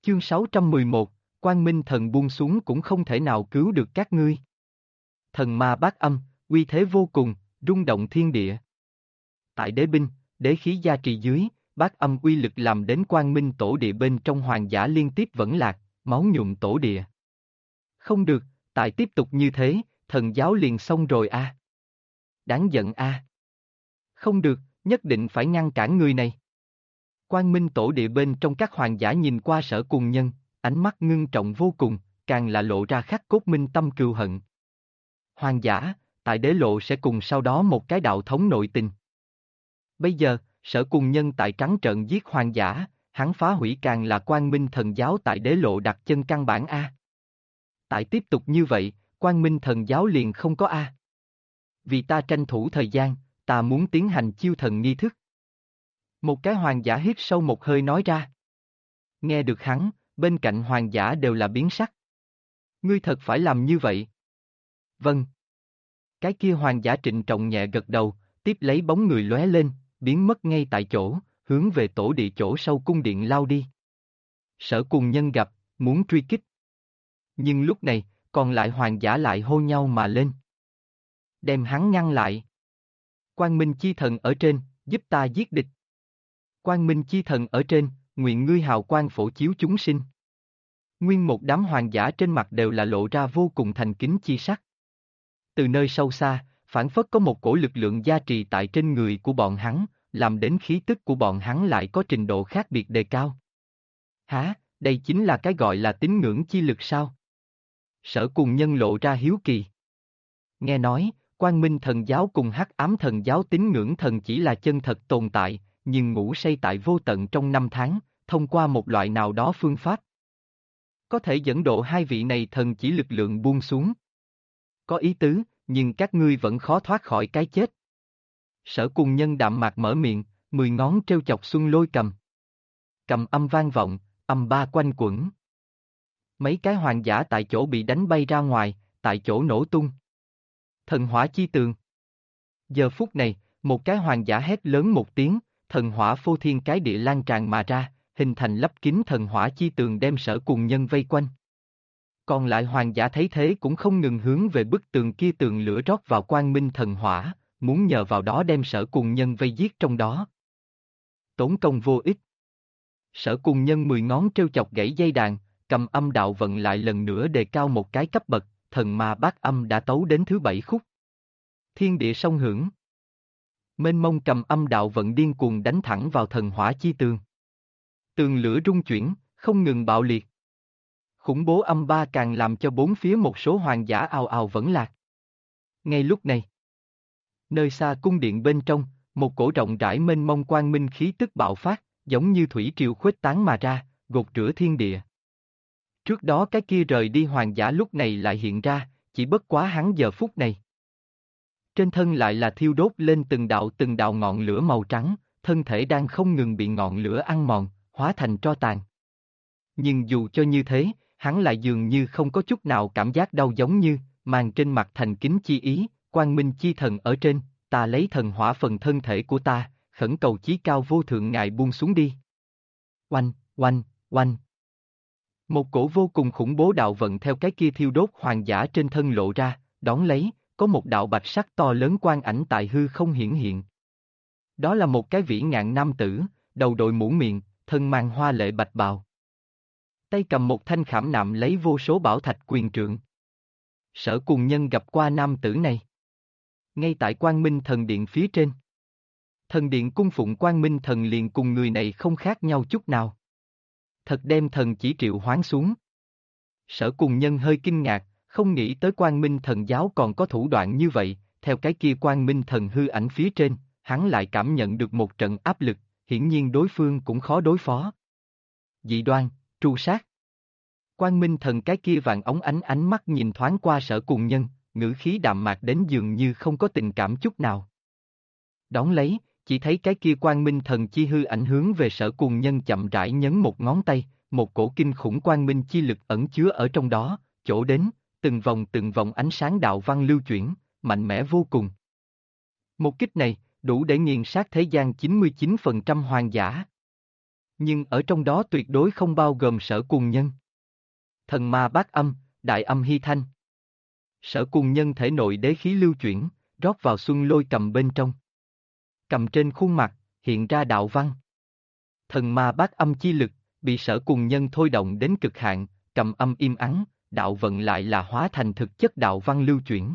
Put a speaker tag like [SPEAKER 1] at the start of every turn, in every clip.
[SPEAKER 1] Chương 611, Quang Minh Thần buông xuống cũng không thể nào cứu được các ngươi. Thần ma bát âm, uy thế vô cùng, rung động thiên địa. Tại đế binh, đế khí gia trì dưới, bát âm uy lực làm đến Quang Minh tổ địa bên trong hoàng giả liên tiếp vẫn lạc, máu nhuộm tổ địa. Không được, tại tiếp tục như thế, thần giáo liền xong rồi a. Đáng giận a. Không được, nhất định phải ngăn cản người này. Quang Minh tổ địa bên trong các hoàng giả nhìn qua Sở Cùng Nhân, ánh mắt ngưng trọng vô cùng, càng là lộ ra khắc cốt minh tâm cừu hận. Hoàng giả, tại đế lộ sẽ cùng sau đó một cái đạo thống nội tình. Bây giờ, Sở Cùng Nhân tại trắng trợn giết hoàng giả, hắn phá hủy càng là Quang Minh thần giáo tại đế lộ đặt chân căn bản a. Tại tiếp tục như vậy, Quang Minh thần giáo liền không có a. Vì ta tranh thủ thời gian, ta muốn tiến hành chiêu thần nghi thức. Một cái hoàng giả hít sâu một hơi nói ra. Nghe được hắn, bên cạnh hoàng giả đều là biến sắc. Ngươi thật phải làm như vậy? Vâng. Cái kia hoàng giả trịnh trọng nhẹ gật đầu, tiếp lấy bóng người lóe lên, biến mất ngay tại chỗ, hướng về tổ địa chỗ sâu cung điện lao đi. Sở Cùng Nhân gặp, muốn truy kích. Nhưng lúc này, còn lại hoàng giả lại hô nhau mà lên. Đem hắn ngăn lại. Quang Minh chi thần ở trên, giúp ta giết địch. Quang Minh chi thần ở trên, nguyện ngươi hào quang phổ chiếu chúng sinh. Nguyên một đám hoàng giả trên mặt đều là lộ ra vô cùng thành kính chi sắc. Từ nơi sâu xa, phảng phất có một cổ lực lượng gia trì tại trên người của bọn hắn, làm đến khí tức của bọn hắn lại có trình độ khác biệt đề cao. Hả, đây chính là cái gọi là tín ngưỡng chi lực sao? Sở Cùng Nhân lộ ra hiếu kỳ. Nghe nói, Quang Minh thần giáo cùng Hắc Ám thần giáo tín ngưỡng thần chỉ là chân thật tồn tại, nhưng ngủ say tại vô tận trong năm tháng, thông qua một loại nào đó phương pháp. Có thể dẫn độ hai vị này thần chỉ lực lượng buông xuống. Có ý tứ, nhưng các ngươi vẫn khó thoát khỏi cái chết. Sở Cùng Nhân đạm mạc mở miệng, 10 ngón treo chọc Xuân Lôi cầm. Cầm âm vang vọng, âm ba quanh quẩn. Mấy cái hoàng giả tại chỗ bị đánh bay ra ngoài, tại chỗ nổ tung. Thần hỏa chi tường. Giờ phút này, một cái hoàng giả hét lớn một tiếng, thần hỏa phô thiên cái địa lan tràn mà ra, hình thành lấp kín thần hỏa chi tường đem Sở Cùng Nhân vây quanh. Còn lại hoàng giả thấy thế cũng không ngừng hướng về bức tường kia tường lửa rót vào Quang Minh thần hỏa, muốn nhờ vào đó đem Sở Cùng Nhân vây giết trong đó. Tốn công vô ích. Sở Cùng Nhân 10 ngón treo chọc gãy dây đàn, cầm âm đạo vận lại lần nữa đề cao một cái cấp bậc, thần ma bát âm đã tấu đến thứ 7 khúc. Thiên địa song hưởng. Mênh mông cầm âm đạo vận điên cuồng đánh thẳng vào thần hỏa chi tường. Tường lửa rung chuyển, không ngừng bạo liệt. Khủng bố âm ba càng làm cho bốn phía một số hoàng giả ào ào vẫn lạc. Ngay lúc này, nơi xa cung điện bên trong, một cổ rộng rãi mênh mông quang minh khí tức bạo phát, giống như thủy triều khuếch tán mà ra, gột rửa thiên địa. Trước đó cái kia rời đi hoàng giả lúc này lại hiện ra, chỉ bất quá hắn giờ phút này. Trên thân lại là thiêu đốt lên từng đạo ngọn lửa màu trắng, thân thể đang không ngừng bị ngọn lửa ăn mòn, hóa thành tro tàn. Nhưng dù cho như thế, hắn lại dường như không có chút nào cảm giác đau giống như, màn trên mặt thành kính chi ý, Quang Minh chi thần ở trên, ta lấy thần hỏa phần thân thể của ta, khẩn cầu chí cao vô thượng ngài buông xuống đi. Oanh, oanh, oanh. Một cổ vô cùng khủng bố đạo vận theo cái kia thiêu đốt hoàng giả trên thân lộ ra, đón lấy, có một đạo bạch sắc to lớn quang ảnh tại hư không hiển hiện. Đó là một cái vĩ ngạn nam tử, đầu đội mũ miệng, thân mang hoa lệ bạch bào. Tay cầm một thanh khảm nạm lấy vô số bảo thạch quyền trượng. Sở Cùng Nhân gặp qua nam tử này. Ngay tại Quang Minh thần điện phía trên. Thần điện cung phụng Quang Minh thần liền cùng người này không khác nhau chút nào. Thật đem thần chỉ triệu hoán xuống. Sở Cùng Nhân hơi kinh ngạc, không nghĩ tới Quang Minh thần giáo còn có thủ đoạn như vậy, theo cái kia Quang Minh thần hư ảnh phía trên, hắn lại cảm nhận được một trận áp lực, hiển nhiên đối phương cũng khó đối phó. Dị đoan, tru sát. Quang Minh thần cái kia vàng óng ánh mắt nhìn thoáng qua Sở Cùng Nhân, ngữ khí đạm mạc đến dường như không có tình cảm chút nào. Đón lấy, chỉ thấy cái kia Quang Minh thần chi hư ảnh hướng về Sở Cùng Nhân chậm rãi nhấn một ngón tay, một cổ kinh khủng quang minh chi lực ẩn chứa ở trong đó, chỗ đến, từng vòng ánh sáng đạo văn lưu chuyển, mạnh mẽ vô cùng. Một kích này, đủ để nghiền sát thế gian 99% hoàng giả. Nhưng ở trong đó tuyệt đối không bao gồm Sở Cùng Nhân. Thần ma Bát Âm, Đại Âm Hy Thanh. Sở Cùng Nhân thể nội đế khí lưu chuyển, rót vào Xuân Lôi cầm bên trong. Cầm trên khuôn mặt, hiện ra đạo văn. Thần ma Bát Âm chi lực, bị Sở Cùng Nhân thôi động đến cực hạn, cầm âm im ắng, đạo vận lại là hóa thành thực chất đạo văn lưu chuyển.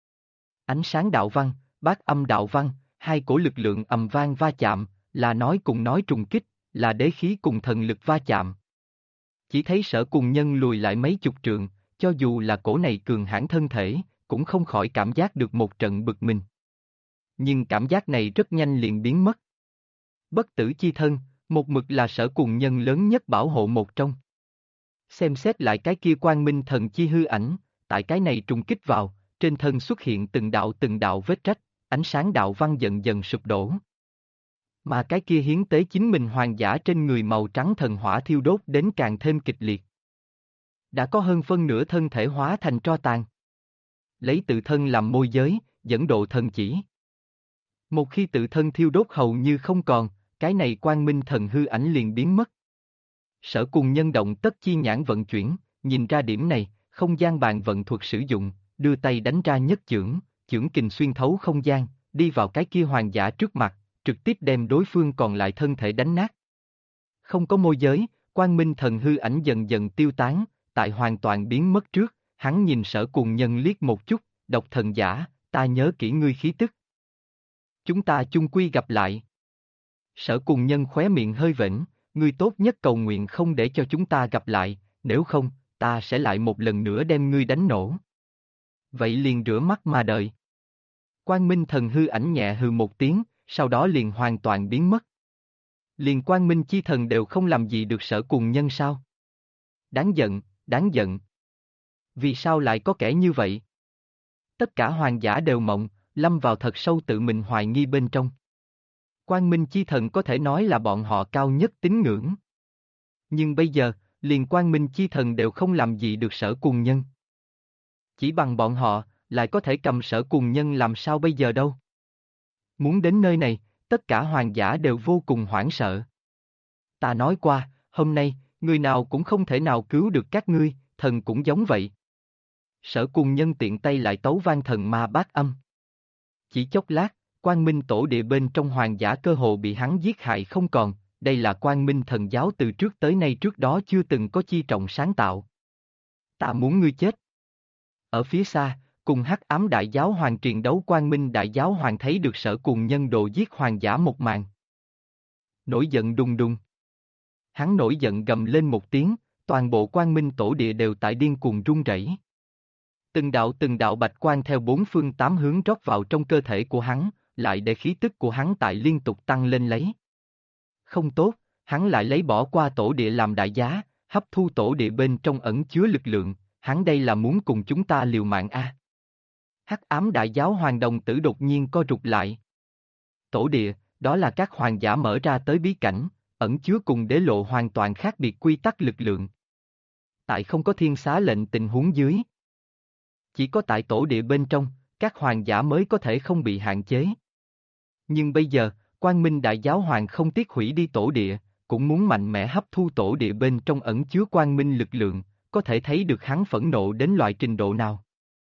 [SPEAKER 1] Ánh sáng đạo văn, bát âm đạo văn, hai cổ lực lượng ầm vang va chạm, là nói cùng nói trùng kích, là đế khí cùng thần lực va chạm. Chỉ thấy Sở Cùng Nhân lùi lại mấy chục trượng, cho dù là cổ này cường hãn thân thể, cũng không khỏi cảm giác được một trận bực mình. Nhưng cảm giác này rất nhanh liền biến mất. Bất tử chi thân, một mực là Sở Cùng Nhân lớn nhất bảo hộ một trong. Xem xét lại cái kia quang minh thần chi hư ảnh, tại cái này trùng kích vào, trên thân xuất hiện từng đạo vết rách, ánh sáng đạo văn dần dần sụp đổ. Mà cái kia hiến tế chính mình hoàng giả trên người màu trắng thần hỏa thiêu đốt đến càng thêm kịch liệt. Đã có hơn phân nửa thân thể hóa thành tro tàn. Lấy tự thân làm môi giới, dẫn độ thần chỉ. Một khi tự thân thiêu đốt hầu như không còn, cái này quang minh thần hư ảnh liền biến mất. Sở Cùng Nhân động tất chi nhãn vận chuyển, nhìn ra điểm này, không gian bàn vận thuật sử dụng, đưa tay đánh ra nhất chưởng, chưởng kình xuyên thấu không gian, đi vào cái kia hoàng giả trước mặt, trực tiếp đem đối phương còn lại thân thể đánh nát. Không có môi giới, quang minh thần hư ảnh dần dần tiêu tán, tại hoàn toàn biến mất trước, hắn nhìn Sở Cùng Nhân liếc một chút, độc thần giả, ta nhớ kỹ ngươi khí tức. Chúng ta chung quy gặp lại. Sở Cùng Nhân khóe miệng hơi vểnh, ngươi tốt nhất cầu nguyện không để cho chúng ta gặp lại, nếu không, ta sẽ lại một lần nữa đem ngươi đánh nổ. Vậy liền rửa mắt mà đợi. Quang Minh thần hư ảnh nhẹ hừ một tiếng, sau đó liền hoàn toàn biến mất. Liền Quang Minh chi thần đều không làm gì được Sở Cùng Nhân sao? Đáng giận, đáng giận. Vì sao lại có kẻ như vậy? Tất cả hoàng giả đều mộng, lâm vào thật sâu tự mình hoài nghi bên trong. Quang Minh chi thần có thể nói là bọn họ cao nhất tín ngưỡng. Nhưng bây giờ, liền Quang Minh chi thần đều không làm gì được Sở Cùng Nhân. Chỉ bằng bọn họ, lại có thể cầm Sở Cùng Nhân làm sao bây giờ đâu. Muốn đến nơi này, tất cả hoàng giả đều vô cùng hoảng sợ. Ta nói qua, hôm nay, người nào cũng không thể nào cứu được các ngươi, thần cũng giống vậy. Sở Cùng Nhân tiện tay lại tấu vang thần ma bát âm. Chỉ chốc lát, Quang Minh tổ địa bên trong hoàng giả cơ hồ bị hắn giết hại không còn, đây là Quang Minh thần giáo từ trước tới nay trước đó chưa từng có chi trọng sáng tạo. Ta muốn ngươi chết. Ở phía xa, cùng Hắc Ám Đại Giáo Hoàng triền đấu Quang Minh Đại Giáo Hoàng thấy được Sở Cùng Nhân đồ giết hoàng giả một màn. Nổi giận đùng đùng. Hắn nổi giận gầm lên một tiếng, toàn bộ Quang Minh tổ địa đều tại điên cuồng rung rẩy. Từng đạo bạch quang theo bốn phương tám hướng rót vào trong cơ thể của hắn, lại để khí tức của hắn tại liên tục tăng lên lấy. Không tốt, hắn lại lấy bỏ qua tổ địa làm đại giá, hấp thu tổ địa bên trong ẩn chứa lực lượng, hắn đây là muốn cùng chúng ta liều mạng a. Hắc Ám Đại Giáo Hoàng đồng tử đột nhiên co rụt lại. Tổ địa, đó là các hoàng giả mở ra tới bí cảnh, ẩn chứa cùng đế lộ hoàn toàn khác biệt quy tắc lực lượng. Tại không có thiên xá lệnh tình huống dưới. Chỉ có tại tổ địa bên trong, các hoàng giả mới có thể không bị hạn chế. Nhưng bây giờ, Quang Minh Đại Giáo Hoàng không tiếc hủy đi tổ địa, cũng muốn mạnh mẽ hấp thu tổ địa bên trong ẩn chứa quang minh lực lượng, có thể thấy được hắn phẫn nộ đến loại trình độ nào.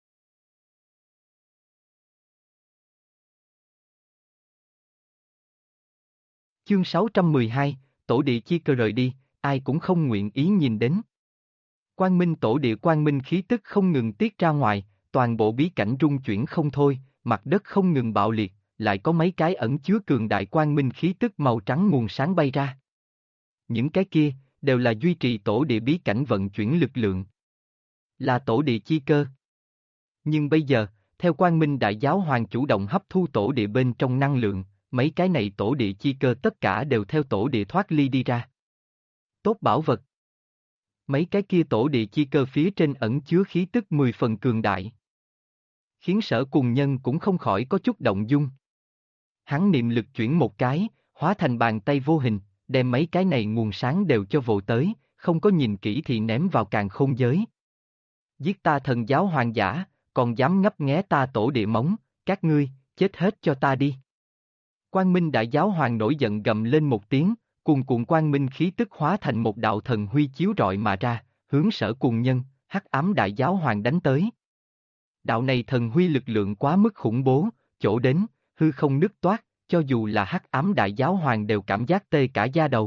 [SPEAKER 1] Chương 612, tổ địa chi cơ rời đi, ai cũng không nguyện ý nhìn đến. Quang Minh tổ địa quang minh khí tức không ngừng tiết ra ngoài, toàn bộ bí cảnh rung chuyển không thôi, mặt đất không ngừng bạo liệt, lại có mấy cái ẩn chứa cường đại quang minh khí tức màu trắng nguồn sáng bay ra. Những cái kia, đều là duy trì tổ địa bí cảnh vận chuyển lực lượng. Là tổ địa chi cơ. Nhưng bây giờ, theo Quang Minh Đại Giáo Hoàng chủ động hấp thu tổ địa bên trong năng lượng, mấy cái này tổ địa chi cơ tất cả đều theo tổ địa thoát ly đi ra. Tốt bảo vật. Mấy cái kia tổ địa chi cơ phía trên ẩn chứa khí tức 10 phần cường đại. Khiến Sở Cùng Nhân cũng không khỏi có chút động dung. Hắn niệm lực chuyển một cái, hóa thành bàn tay vô hình, đem mấy cái này nguồn sáng đều cho vồ tới, không có nhìn kỹ thì ném vào càn khôn giới. Giết ta thần giáo hoàng giả, còn dám ngấp nghé ta tổ địa móng, các ngươi, chết hết cho ta đi. Quang Minh Đại Giáo Hoàng nổi giận gầm lên một tiếng, cuồn cuộn quang minh khí tức hóa thành một đạo thần huy chiếu rọi mà ra, hướng Sở Cùng Nhân, Hắc Ám Đại Giáo Hoàng đánh tới. Đạo này thần huy lực lượng quá mức khủng bố, chỗ đến, hư không nứt toát, cho dù là Hắc Ám Đại Giáo Hoàng đều cảm giác tê cả da đầu.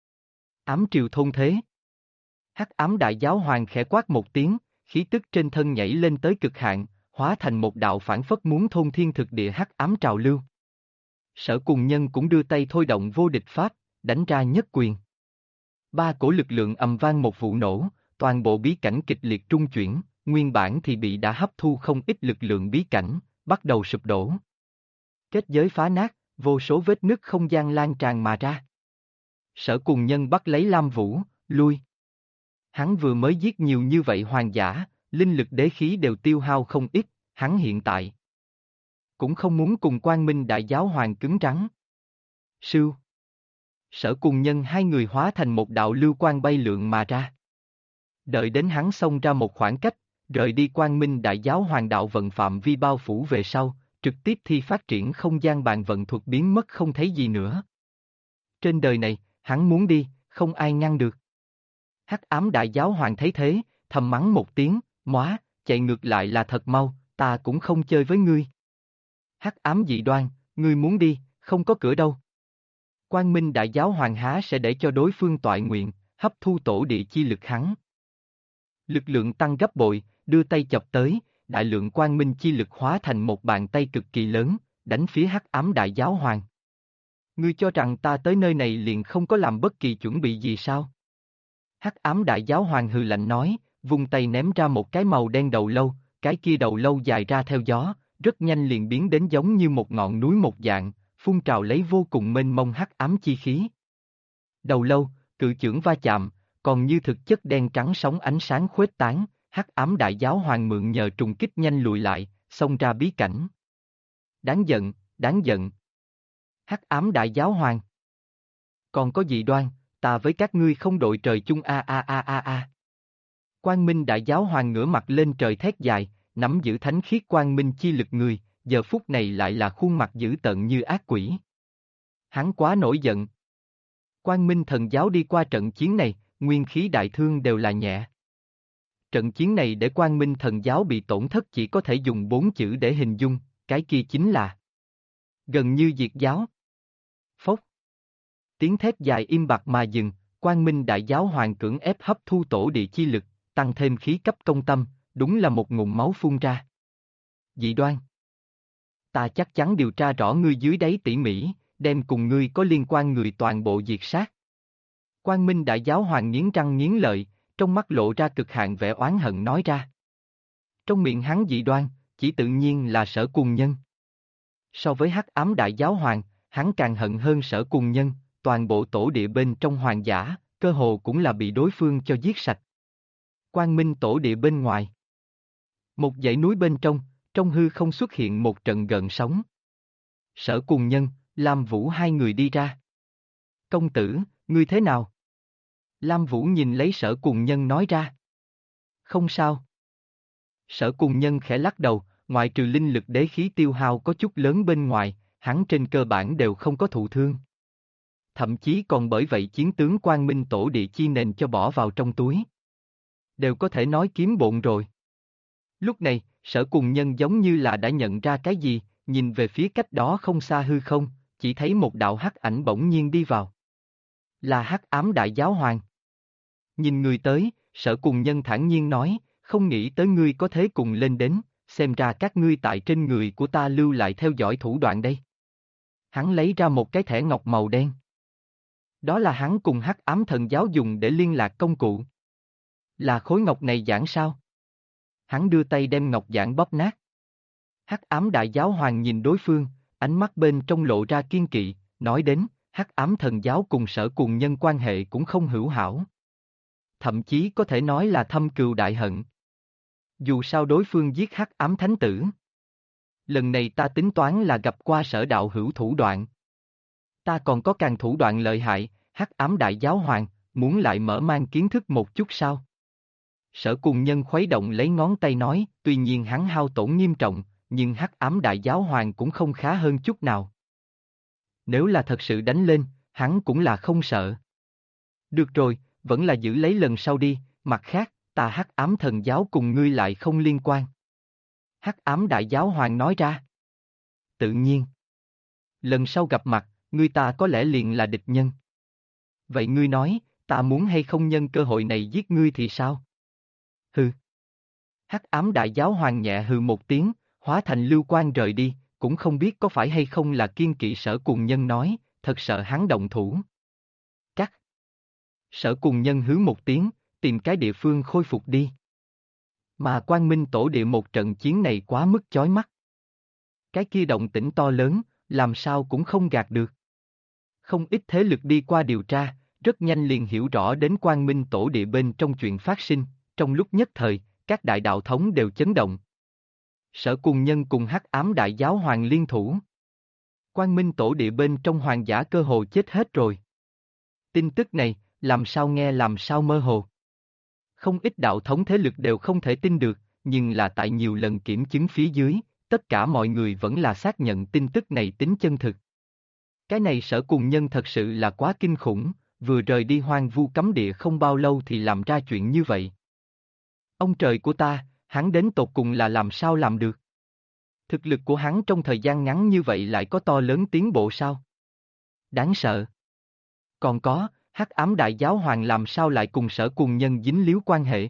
[SPEAKER 1] Ám triều thôn thế. Hắc Ám Đại Giáo Hoàng khẽ quát một tiếng, khí tức trên thân nhảy lên tới cực hạn, hóa thành một đạo phản phất muốn thôn thiên thực địa hắc ám trào lưu. Sở Cùng Nhân cũng đưa tay thôi động vô địch pháp, đánh ra nhất quyền. Ba cổ lực lượng ầm vang một vụ nổ, toàn bộ bí cảnh kịch liệt trung chuyển, nguyên bản thì bị đã hấp thu không ít lực lượng bí cảnh, bắt đầu sụp đổ. Kết giới phá nát, vô số vết nứt không gian lan tràn mà ra. Sở Cùng Nhân bắt lấy Lam Vũ, lui. Hắn vừa mới giết nhiều như vậy hoàng giả, linh lực đế khí đều tiêu hao không ít, hắn hiện tại cũng không muốn cùng Quang Minh Đại Giáo Hoàng cứng rắn. Sưu. Sở Cùng Nhân hai người hóa thành một đạo lưu quang bay lượn mà ra. Đợi đến hắn xông ra một khoảng cách, rời đi Quang Minh Đại Giáo Hoàng đạo vận phạm vi bao phủ về sau, trực tiếp thi phát triển không gian bàn vận thuật biến mất không thấy gì nữa. Trên đời này, hắn muốn đi, không ai ngăn được. Hắc Ám Đại Giáo Hoàng thấy thế, thầm mắng một tiếng, móa, chạy ngược lại là thật mau, ta cũng không chơi với ngươi. Hắc Ám Dị Đoan, ngươi muốn đi, không có cửa đâu. Quang Minh Đại Giáo Hoàng há sẽ để cho đối phương toại nguyện, hấp thu tổ địa chi lực hắn. Lực lượng tăng gấp bội, đưa tay chọc tới, đại lượng quang minh chi lực hóa thành một bàn tay cực kỳ lớn, đánh phía Hắc Ám Đại Giáo Hoàng. Ngươi cho rằng ta tới nơi này liền không có làm bất kỳ chuẩn bị gì sao? Hắc Ám Đại Giáo Hoàng hừ lạnh nói, vung tay ném ra một cái màu đen đầu lâu, cái kia đầu lâu dài ra theo gió, rất nhanh liền biến đến giống như một ngọn núi một dạng, phun trào lấy vô cùng mênh mông hắc ám chi khí. Đầu lâu, cự chưởng va chạm, còn như thực chất đen trắng sóng ánh sáng khuếch tán, Hắc Ám Đại Giáo Hoàng mượn nhờ trùng kích nhanh lùi lại, xông ra bí cảnh. Đáng giận, đáng giận. Hắc Ám Đại Giáo Hoàng. Còn có dị đoan, ta với các ngươi không đội trời chung a a a a a. Quang Minh Đại Giáo Hoàng ngửa mặt lên trời thét dài, nắm giữ thánh khiết quang minh chi lực người, giờ phút này lại là khuôn mặt dữ tợn như ác quỷ. Hắn quá nổi giận. Quang Minh Thần Giáo đi qua trận chiến này, nguyên khí đại thương đều là nhẹ. Trận chiến này để Quang Minh Thần Giáo bị tổn thất chỉ có thể dùng 4 chữ để hình dung, cái kia chính là gần như diệt giáo. Phốc. Tiếng thét dài im bặt mà dừng, Quang Minh Đại Giáo Hoàng cưỡng ép hấp thu tổ địa chi lực, tăng thêm khí cấp công tâm, đúng là một ngụm máu phun ra. Dị đoan. Ta chắc chắn điều tra rõ ngươi dưới đáy tỉ mỉ, đem cùng ngươi có liên quan người toàn bộ diệt sát. Quang Minh Đại Giáo Hoàng nghiến răng nghiến lợi, trong mắt lộ ra cực hạn vẻ oán hận nói ra. Trong miệng hắn dị đoan, chỉ tự nhiên là Sở Cùng Nhân. So với Hắc Ám Đại Giáo Hoàng, hắn càng hận hơn Sở Cùng Nhân, toàn bộ tổ địa bên trong hoàng giả, cơ hồ cũng là bị đối phương cho giết sạch. Quang Minh tổ địa bên ngoài. Một dãy núi bên trong hư không xuất hiện một trận gợn sóng. Sở Cùng Nhân, Lam Vũ hai người đi ra. Công tử, ngươi thế nào? Lam Vũ nhìn lấy Sở Cùng Nhân nói ra. Không sao. Sở Cùng Nhân khẽ lắc đầu, ngoại trừ linh lực đế khí tiêu hao có chút lớn bên ngoài, hắn trên cơ bản đều không có thụ thương. Thậm chí còn bởi vậy chiến tướng Quang Minh tổ địa chi nền cho bỏ vào trong túi. Đều có thể nói kiếm bộn rồi. Lúc này, Sở Cùng Nhân giống như là đã nhận ra cái gì, nhìn về phía cách đó không xa hư không, chỉ thấy một đạo hắc ảnh bỗng nhiên đi vào. Là Hắc Ám Đại Giáo Hoàng. Nhìn người tới, Sở Cùng Nhân thản nhiên nói, không nghĩ tới ngươi có thế cùng lên đến, xem ra các ngươi tại trên người của ta lưu lại theo dõi thủ đoạn đây. Hắn lấy ra một cái thẻ ngọc màu đen. Đó là hắn cùng Hắc Ám Thần Giáo dùng để liên lạc công cụ. Là khối ngọc này giảng sao? Hắn đưa tay đem ngọc giảng bóp nát. Hắc Ám Đại Giáo Hoàng nhìn đối phương, ánh mắt bên trong lộ ra kiên kỵ, nói đến, Hắc Ám Thần Giáo cùng Sở Cùng Nhân quan hệ cũng không hữu hảo. Thậm chí có thể nói là thâm cừu đại hận. Dù sao đối phương giết Hắc Ám Thánh Tử. Lần này ta tính toán là gặp qua Sở đạo hữu thủ đoạn. Ta còn có càng thủ đoạn lợi hại, Hắc Ám Đại Giáo Hoàng, muốn lại mở mang kiến thức một chút sao? Sở Cùng Nhân khuấy động lấy ngón tay nói, tuy nhiên hắn hao tổn nghiêm trọng, nhưng Hắc Ám Đại Giáo Hoàng cũng không khá hơn chút nào. Nếu là thật sự đánh lên, hắn cũng là không sợ. Được rồi, vẫn là giữ lấy lần sau đi, mặt khác, ta Hắc Ám Thần Giáo cùng ngươi lại không liên quan. Hắc Ám Đại Giáo Hoàng nói ra. Tự nhiên. Lần sau gặp mặt, ngươi ta có lẽ liền là địch nhân. Vậy ngươi nói, ta muốn hay không nhân cơ hội này giết ngươi thì sao? Hừ. Hắc Ám Đại Giáo Hoàng nhẹ hừ một tiếng, hóa thành lưu quang rời đi, cũng không biết có phải hay không là kiên kỵ Sở Cùng Nhân nói, thật sợ hắn động thủ. Cắt. Sở Cùng Nhân hứ một tiếng, tìm cái địa phương khôi phục đi. Mà Quang Minh Tổ Địa một trận chiến này quá mức chói mắt. Cái kia động tĩnh to lớn, làm sao cũng không gạt được. Không ít thế lực đi qua điều tra, rất nhanh liền hiểu rõ đến Quang Minh Tổ Địa bên trong chuyện phát sinh, trong lúc nhất thời, các đại đạo thống đều chấn động. Sở Cùng Nhân cùng Hắc Ám Đại Giáo Hoàng liên thủ. Quang Minh Tổ Địa bên trong hoàng giả cơ hồ chết hết rồi. Tin tức này, làm sao nghe làm sao mơ hồ. Không ít đạo thống thế lực đều không thể tin được, nhưng là tại nhiều lần kiểm chứng phía dưới, tất cả mọi người vẫn là xác nhận tin tức này tính chân thực. Cái này Sở Cùng Nhân thật sự là quá kinh khủng, vừa rời đi hoang vu cấm địa không bao lâu thì làm ra chuyện như vậy. Ông trời của ta, hắn đến tột cùng là làm sao làm được? Thực lực của hắn trong thời gian ngắn như vậy lại có to lớn tiến bộ sao? Đáng sợ. Còn có, Hắc Ám Đại Giáo Hoàng làm sao lại cùng Sở Cùng Nhân dính líu quan hệ?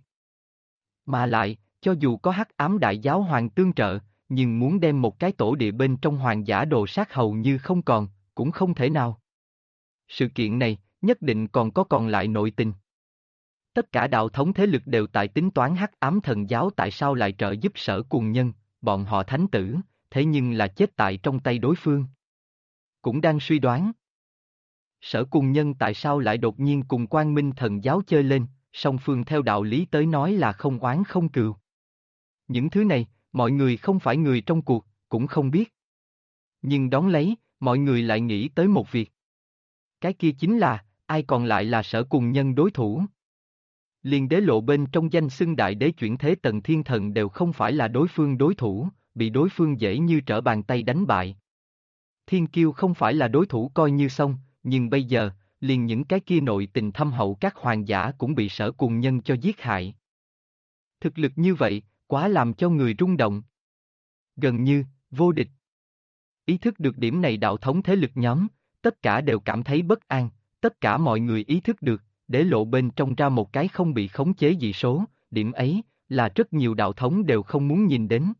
[SPEAKER 1] Mà lại, cho dù có Hắc Ám Đại Giáo Hoàng tương trợ, nhưng muốn đem một cái tổ địa bên trong hoàng giả đồ sát hầu như không còn, cũng không thể nào. Sự kiện này, nhất định còn có còn lại nội tình. Tất cả đạo thống thế lực đều tại tính toán Hắc Ám Thần Giáo tại sao lại trợ giúp Sở Cùng Nhân, bọn họ thánh tử, thế nhưng là chết tại trong tay đối phương. Cũng đang suy đoán. Sở Cùng Nhân tại sao lại đột nhiên cùng Quang Minh Thần Giáo chơi lên, song phương theo đạo lý tới nói là không oán không cừu. Những thứ này, mọi người không phải người trong cuộc, cũng không biết. Nhưng đón lấy, mọi người lại nghĩ tới một việc. Cái kia chính là, ai còn lại là Sở Cùng Nhân đối thủ. Liền đế lộ bên trong danh xưng đại đế chuyển thế Tần Thiên Thần đều không phải là đối thủ, bị đối phương dễ như trở bàn tay đánh bại. Thiên Kiêu không phải là đối thủ coi như xong, nhưng bây giờ, liền những cái kia nội tình thâm hậu các hoàng giả cũng bị Sở Cùng Nhân cho giết hại. Thực lực như vậy, quá làm cho người rung động. Gần như, vô địch. Ý thức được điểm này đạo thống thế lực nhóm, tất cả đều cảm thấy bất an, tất cả mọi người ý thức được, để lộ bên trong ra một cái không bị khống chế dị số, điểm ấy, là rất nhiều đạo thống đều không muốn nhìn đến.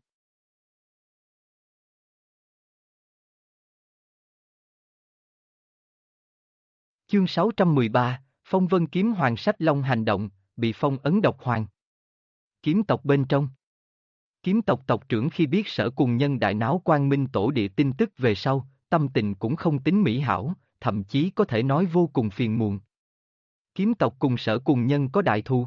[SPEAKER 1] Chương 613, Phong Vân Kiếm Hoàng Sách Long hành động, bị phong ấn độc hoàng. Kiếm tộc bên trong. Kiếm tộc tộc trưởng khi biết Sở Cùng Nhân đại náo Quang Minh Tổ Địa tin tức về sau, tâm tình cũng không tính mỹ hảo, thậm chí có thể nói vô cùng phiền muộn. Kiếm tộc cùng Sở Cùng Nhân có đại thù.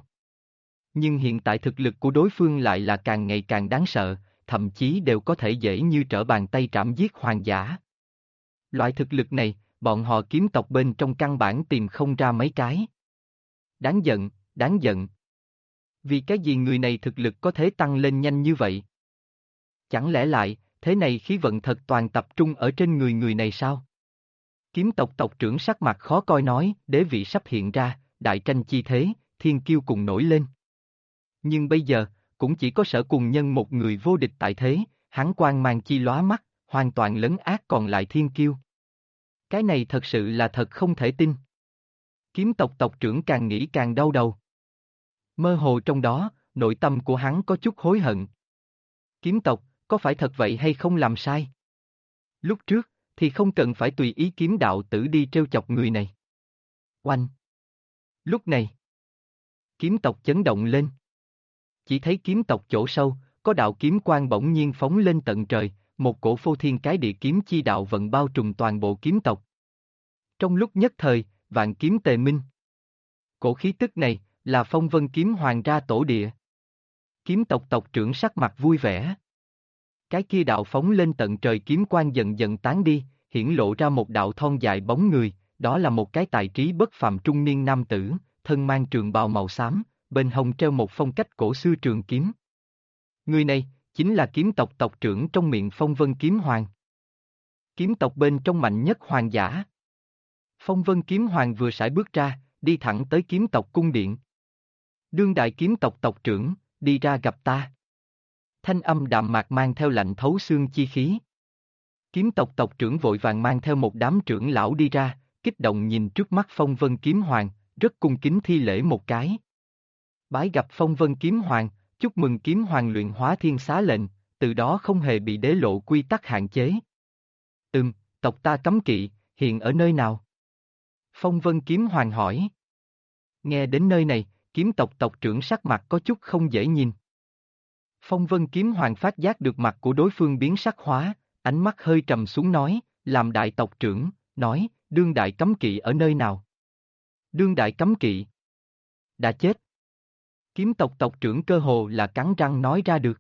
[SPEAKER 1] Nhưng hiện tại thực lực của đối phương lại là càng ngày càng đáng sợ, thậm chí đều có thể dễ như trở bàn tay trảm giết hoàng giả. Loại thực lực này, bọn họ kiếm tộc bên trong căn bản tìm không ra mấy cái. Đáng giận, đáng giận. Vì cái gì người này thực lực có thể tăng lên nhanh như vậy? Chẳng lẽ lại, thế này khí vận thật toàn tập trung ở trên người này sao? Kiếm tộc tộc trưởng sắc mặt khó coi nói, đế vị sắp hiện ra, đại tranh chi thế, thiên kiêu cùng nổi lên. Nhưng bây giờ, cũng chỉ có Sở Cùng Nhân một người vô địch tại thế, hắn quang mang chi lóa mắt, hoàn toàn lấn át còn lại thiên kiêu. Cái này thật sự là thật không thể tin. Kiếm tộc tộc trưởng càng nghĩ càng đau đầu. Mơ hồ trong đó, nội tâm của hắn có chút hối hận. Kiếm tộc, có phải thật vậy hay không làm sai? Lúc trước, thì không cần phải tùy ý kiếm đạo tử đi trêu chọc người này. Oanh! Lúc này, kiếm tộc chấn động lên. Chỉ thấy kiếm tộc chỗ sâu, có đạo kiếm quang bỗng nhiên phóng lên tận trời, một cổ phô thiên cái địa kiếm chi đạo vận bao trùm toàn bộ kiếm tộc. Trong lúc nhất thời, vạn kiếm tề minh. Cổ khí tức này, là Phong Vân Kiếm Hoàng ra tổ địa. Kiếm tộc tộc trưởng sắc mặt vui vẻ. Cái kia đạo phóng lên tận trời kiếm quang dần dần tán đi, hiển lộ ra một đạo thon dài bóng người, đó là một cái tài trí bất phàm trung niên nam tử, thân mang trường bào màu xám, bên hông treo một phong cách cổ xưa trường kiếm. Người này, chính là kiếm tộc tộc trưởng trong miệng Phong Vân Kiếm Hoàng. Kiếm tộc bên trong mạnh nhất hoàng giả. Phong Vân Kiếm Hoàng vừa sải bước ra, đi thẳng tới kiếm tộc cung điện. Đương đại kiếm tộc tộc trưởng, đi ra gặp ta. Thanh âm đạm mạc mang theo lạnh thấu xương chi khí. Kiếm tộc tộc trưởng vội vàng mang theo một đám trưởng lão đi ra, kích động nhìn trước mắt Phong Vân Kiếm Hoàng, rất cung kính thi lễ một cái. Bái gặp Phong Vân Kiếm Hoàng, chúc mừng Kiếm Hoàng luyện hóa thiên xá lệnh, từ đó không hề bị đế lộ quy tắc hạn chế. Tộc ta cấm kỵ, hiện ở nơi nào? Phong Vân Kiếm Hoàng hỏi. Nghe đến nơi này, kiếm tộc tộc trưởng sắc mặt có chút không dễ nhìn. Phong Vân Kiếm Hoàng phát giác được mặt của đối phương biến sắc hóa, ánh mắt hơi trầm xuống nói, làm đại tộc trưởng, nói, đương đại cấm kỵ ở nơi nào? Đương đại cấm kỵ đã chết. Kiếm tộc tộc trưởng cơ hồ là cắn răng nói ra được.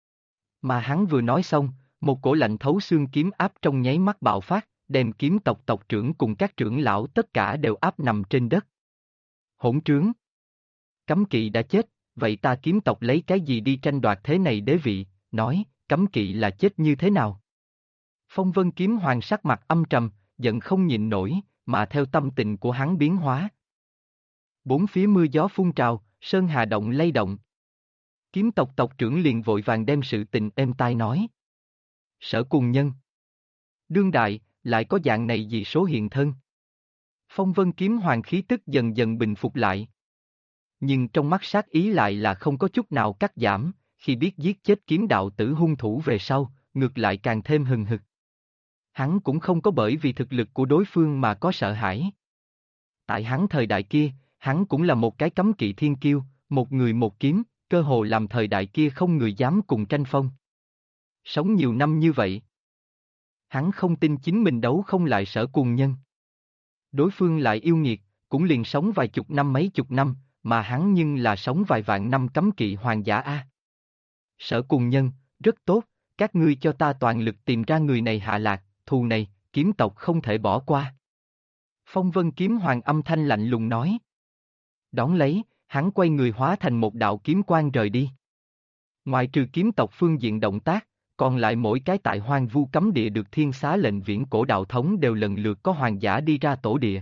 [SPEAKER 1] Mà hắn vừa nói xong, một cổ lạnh thấu xương kiếm áp trong nháy mắt bạo phát, đem kiếm tộc tộc trưởng cùng các trưởng lão tất cả đều áp nằm trên đất. Hỗn trướng! Cấm kỵ đã chết, vậy ta kiếm tộc lấy cái gì đi tranh đoạt thế này đế vị, nói, cấm kỵ là chết như thế nào? Phong Vân Kiếm Hoàng sắc mặt âm trầm, giận không nhịn nổi, mà theo tâm tình của hắn biến hóa. Bốn phía mưa gió phun trào, sơn hà động lay động. Kiếm tộc tộc trưởng liền vội vàng đem sự tình êm tai nói. Sở cùng nhân. Đương đại, lại có dạng này gì số hiện thân. Phong Vân Kiếm Hoàng khí tức dần dần bình phục lại. Nhưng trong mắt sát ý lại là không có chút nào cắt giảm, khi biết giết chết kiếm đạo tử hung thủ về sau, ngược lại càng thêm hừng hực. Hắn cũng không có bởi vì thực lực của đối phương mà có sợ hãi. Tại hắn thời đại kia, hắn cũng là một cái cấm kỵ thiên kiêu, một người một kiếm, cơ hồ làm thời đại kia không người dám cùng tranh phong. Sống nhiều năm như vậy, hắn không tin chính mình đấu không lại Sở Cùng Nhân. Đối phương lại yêu nghiệt, cũng liền sống vài chục năm mấy chục năm, mà hắn nhưng là sống vài vạn năm cấm kỵ hoàng giả a. Sở Cùng Nhân, rất tốt, các ngươi cho ta toàn lực tìm ra người này hạ lạc, thù này, kiếm tộc không thể bỏ qua. Phong Vân Kiếm Hoàng âm thanh lạnh lùng nói. Đón lấy, hắn quay người hóa thành một đạo kiếm quang rời đi. Ngoài trừ kiếm tộc phương diện động tác, còn lại mỗi cái tại hoang vu cấm địa được thiên xá lệnh viễn cổ đạo thống đều lần lượt có hoàng giả đi ra tổ địa.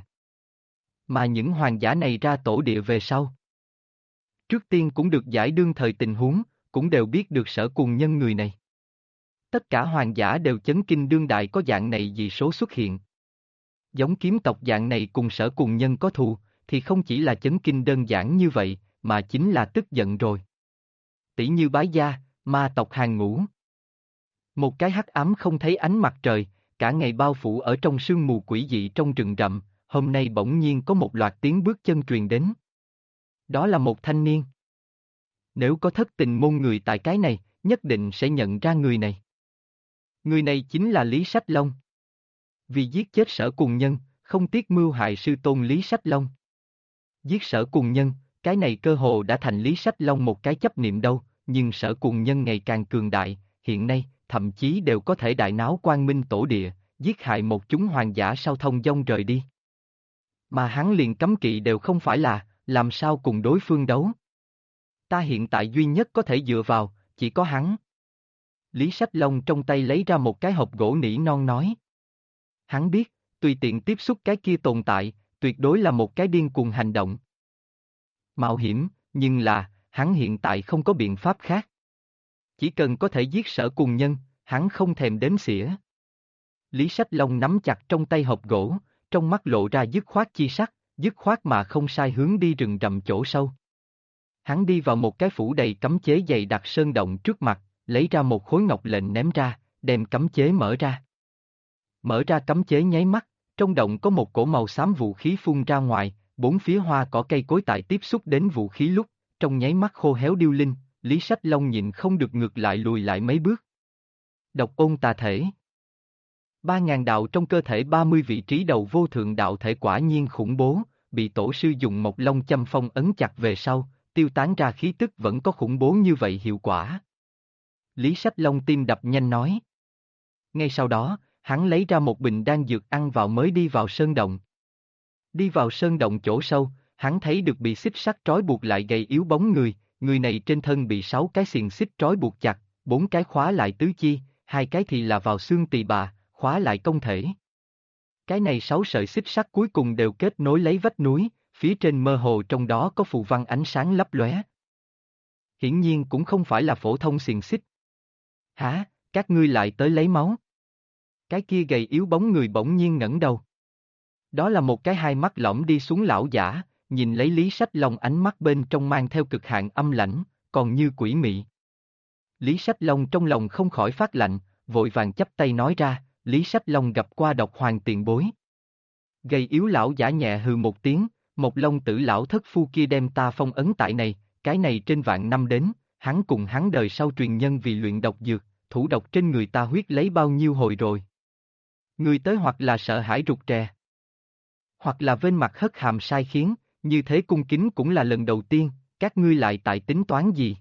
[SPEAKER 1] Mà những hoàng giả này ra tổ địa về sau, trước tiên cũng được giải đương thời tình huống, cũng đều biết được Sở Cùng Nhân người này. Tất cả hoàng giả đều chấn kinh đương đại có dạng này dị số xuất hiện. Giống kiếm tộc dạng này cùng Sở Cùng Nhân có thù, thì không chỉ là chấn kinh đơn giản như vậy, mà chính là tức giận rồi. Tỷ như Bái Gia, ma tộc hàng ngũ. Một cái hắc ám không thấy ánh mặt trời, cả ngày bao phủ ở trong sương mù quỷ dị trong rừng rậm, hôm nay bỗng nhiên có một loạt tiếng bước chân truyền đến. Đó là một thanh niên. Nếu có thất tình môn người tại cái này, nhất định sẽ nhận ra người này. Người này chính là Lý Sách Long. Vì giết chết Sở Cùng Nhân, không tiếc mưu hại sư tôn Lý Sách Long. Giết Sở Cùng Nhân, cái này cơ hồ đã thành Lý Sách Long một cái chấp niệm đâu, nhưng Sở Cùng Nhân ngày càng cường đại, hiện nay, thậm chí đều có thể đại náo Quang Minh tổ địa, giết hại một chúng hoàng giả sau thông dong rời đi. Mà hắn liền cấm kỵ đều không phải là, làm sao cùng đối phương đấu. Ta hiện tại duy nhất có thể dựa vào, chỉ có hắn. Lý Sách Long trong tay lấy ra một cái hộp gỗ nỉ non nói. Hắn biết, tùy tiện tiếp xúc cái kia tồn tại, tuyệt đối là một cái điên cuồng hành động. Mạo hiểm, nhưng là, hắn hiện tại không có biện pháp khác. Chỉ cần có thể giết Sở Cùng Nhân, hắn không thèm đếm xỉa. Lý Sách Long nắm chặt trong tay hộp gỗ, trong mắt lộ ra dứt khoát chi sắc, dứt khoát mà không sai hướng đi rừng rậm chỗ sâu. Hắn đi vào một cái phủ đầy cấm chế dày đặc sơn động trước mặt, lấy ra một khối ngọc lệnh ném ra, đem cấm chế mở ra. Mở ra cấm chế nháy mắt, trong động có một cổ màu xám vũ khí phun ra ngoài, bốn phía hoa cỏ cây cối tại tiếp xúc đến vũ khí lúc, trong nháy mắt khô héo điêu linh, Lý Sách Long nhịn không được ngược lại lùi lại mấy bước. Độc ôn tà thể. 3.000 đạo trong cơ thể 30 vị trí đầu vô thượng đạo thể quả nhiên khủng bố, bị tổ sư dùng Mộc Long châm phong ấn chặt về sau, tiêu tán ra khí tức vẫn có khủng bố như vậy hiệu quả. Lý Sách Long tim đập nhanh nói. Ngay sau đó, hắn lấy ra một bình đan dược ăn vào mới đi vào sơn động. Đi vào sơn động chỗ sâu, hắn thấy được bị xích sắt trói buộc lại gầy yếu bóng người, người này trên thân bị 6 cái xiềng xích trói buộc chặt, 4 cái khóa lại tứ chi, 2 cái thì là vào xương tỳ bà, khóa lại công thể. Cái này 6 sợi xích sắt cuối cùng đều kết nối lấy vách núi, phía trên mơ hồ trong đó có phù văn ánh sáng lấp lóe. Hiển nhiên cũng không phải là phổ thông xiềng xích. Hả, các ngươi lại tới lấy máu? Cái kia gầy yếu bóng người bỗng nhiên ngẩng đầu. Đó là một cái hai mắt lõm đi xuống lão giả, nhìn lấy Lý Sách Long ánh mắt bên trong mang theo cực hạn âm lãnh, còn như quỷ mị. Lý Sách Long trong lòng không khỏi phát lạnh, vội vàng chắp tay nói ra, Lý Sách Long gặp qua Độc Hoàng tiền bối. Gầy yếu lão giả nhẹ hừ một tiếng, một Long tử lão thất phu kia đem ta phong ấn tại này, cái này trên vạn năm đến, hắn cùng hắn đời sau truyền nhân vì luyện độc dược, thủ độc trên người ta huyết lấy bao nhiêu hồi rồi. Người tới hoặc là sợ hãi rụt rè, hoặc là bên mặt hất hàm sai khiến, như thế cung kính cũng là lần đầu tiên, các ngươi lại tại tính toán gì?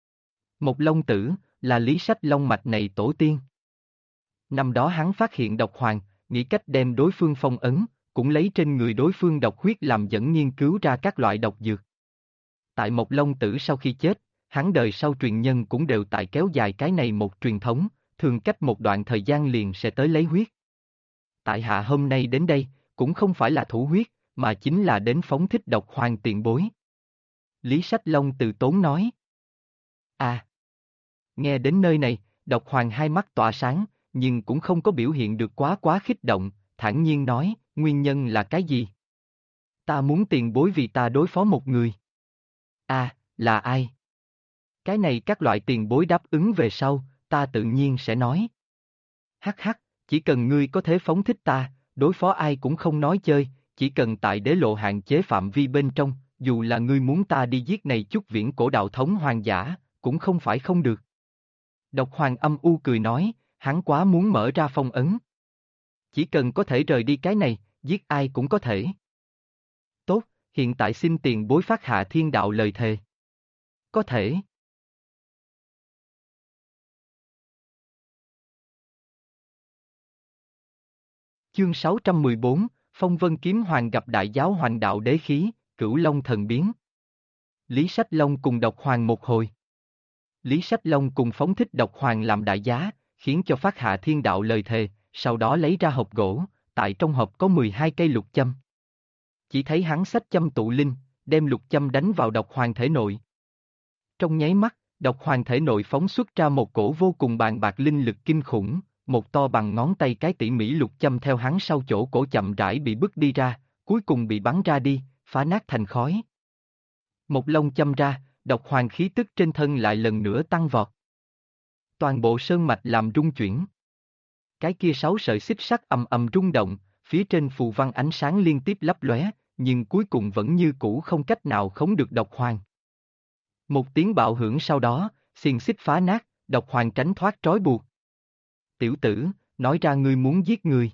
[SPEAKER 1] Một Long tử, là Lý Sách Long mạch này tổ tiên. Năm đó hắn phát hiện độc hoàng, nghĩ cách đem đối phương phong ấn, cũng lấy trên người đối phương độc huyết làm dẫn nghiên cứu ra các loại độc dược. Tại Một Long tử sau khi chết, hắn đời sau truyền nhân cũng đều tại kéo dài cái này một truyền thống, thường cách một đoạn thời gian liền sẽ tới lấy huyết. Tại hạ hôm nay đến đây, cũng không phải là thủ huyết, mà chính là đến phóng thích độc hoàng tiền bối. Lý Sách Long từ tốn nói. À! Nghe đến nơi này, độc hoàng hai mắt tỏa sáng, nhưng cũng không có biểu hiện được quá kích động, thản nhiên nói, nguyên nhân là cái gì? Ta muốn tiền bối vì ta đối phó một người. À, là ai? Cái này các loại tiền bối đáp ứng về sau, ta tự nhiên sẽ nói. Hắc hắc, chỉ cần ngươi có thể phóng thích ta, đối phó ai cũng không nói chơi, chỉ cần tại đế lộ hạn chế phạm vi bên trong, dù là ngươi muốn ta đi giết này chút viễn cổ đạo thống hoàng giả, cũng không phải không được. Độc hoàng âm u cười nói, hắn quá muốn mở ra phong ấn. Chỉ cần có thể rời đi cái này, giết ai cũng có thể. Tốt, hiện tại xin tiền bối phát hạ thiên đạo lời thề. Có thể. Chương 614, Phong Vân Kiếm Hoàng gặp Đại Giáo Hoành Đạo Đế Khí, Cửu Long Thần Biến. Lý Sách Long cùng Độc Hoàng một hồi. Lý Sách Long cùng phóng thích Độc Hoàng làm đại giá, khiến cho phát hạ thiên đạo lời thề, sau đó lấy ra hộp gỗ, tại trong hộp có 12 cây lục châm. Chỉ thấy hắn xách châm tụ linh, đem lục châm đánh vào Độc Hoàng thể nội. Trong nháy mắt, Độc Hoàng thể nội phóng xuất ra một cổ vô cùng bàng bạc linh lực kinh khủng, một to bằng ngón tay cái tỉ mỉ lục châm theo hắn sau chỗ cổ chậm rãi bị bứt đi ra, cuối cùng bị bắn ra đi, phá nát thành khói. Một lông châm ra, Độc Hoàng khí tức trên thân lại lần nữa tăng vọt. Toàn bộ sơn mạch làm rung chuyển. Cái kia 6 sợi xích sắt ầm ầm rung động, phía trên phù văn ánh sáng liên tiếp lấp lóe, nhưng cuối cùng vẫn như cũ không cách nào khống được Độc Hoàng. Một tiếng bạo hưởng sau đó, xiềng xích phá nát, Độc Hoàng tránh thoát trói buộc. Tiểu tử, nói ra ngươi muốn giết người.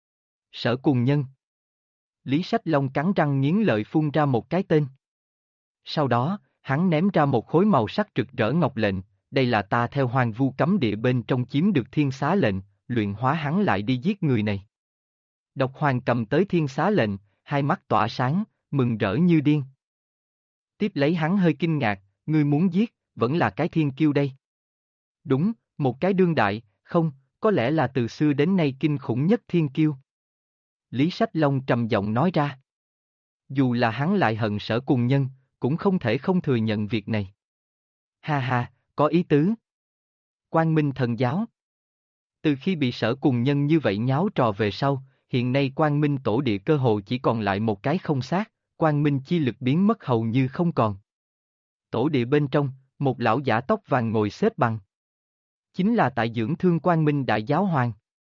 [SPEAKER 1] Sở Cùng Nhân. Lý Sách Long cắn răng nghiến lợi phun ra một cái tên. Sau đó, hắn ném ra một khối màu sắc rực rỡ ngọc lệnh, đây là ta theo Hoang Vu cấm địa bên trong chiếm được thiên xá lệnh, luyện hóa hắn lại đi giết người này. Độc Hoàng cầm tới thiên xá lệnh, hai mắt tỏa sáng, mừng rỡ như điên. Tiếp lấy hắn hơi kinh ngạc, ngươi muốn giết, vẫn là cái thiên kiêu đây. Đúng, một cái đương đại, không, có lẽ là từ xưa đến nay kinh khủng nhất thiên kiêu. Lý Sách Long trầm giọng nói ra. Dù là hắn lại hận Sở Cùng Nhân, cũng không thể không thừa nhận việc này. Ha ha, có ý tứ. Quang Minh Thần Giáo. Từ khi bị Sở Cùng Nhân như vậy nháo trò về sau, hiện nay Quang Minh Tổ Địa cơ hồ chỉ còn lại một cái không xác, Quang Minh chi lực biến mất hầu như không còn. Tổ địa bên trong, một lão giả tóc vàng ngồi xếp bằng. Chính là tại dưỡng thương Quang Minh Đại Giáo Hoàng.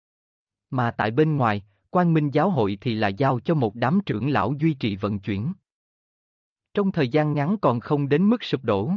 [SPEAKER 1] Mà tại bên ngoài, Quang Minh Giáo hội thì là giao cho một đám trưởng lão duy trì vận chuyển. Trong thời gian ngắn còn không đến mức sụp đổ.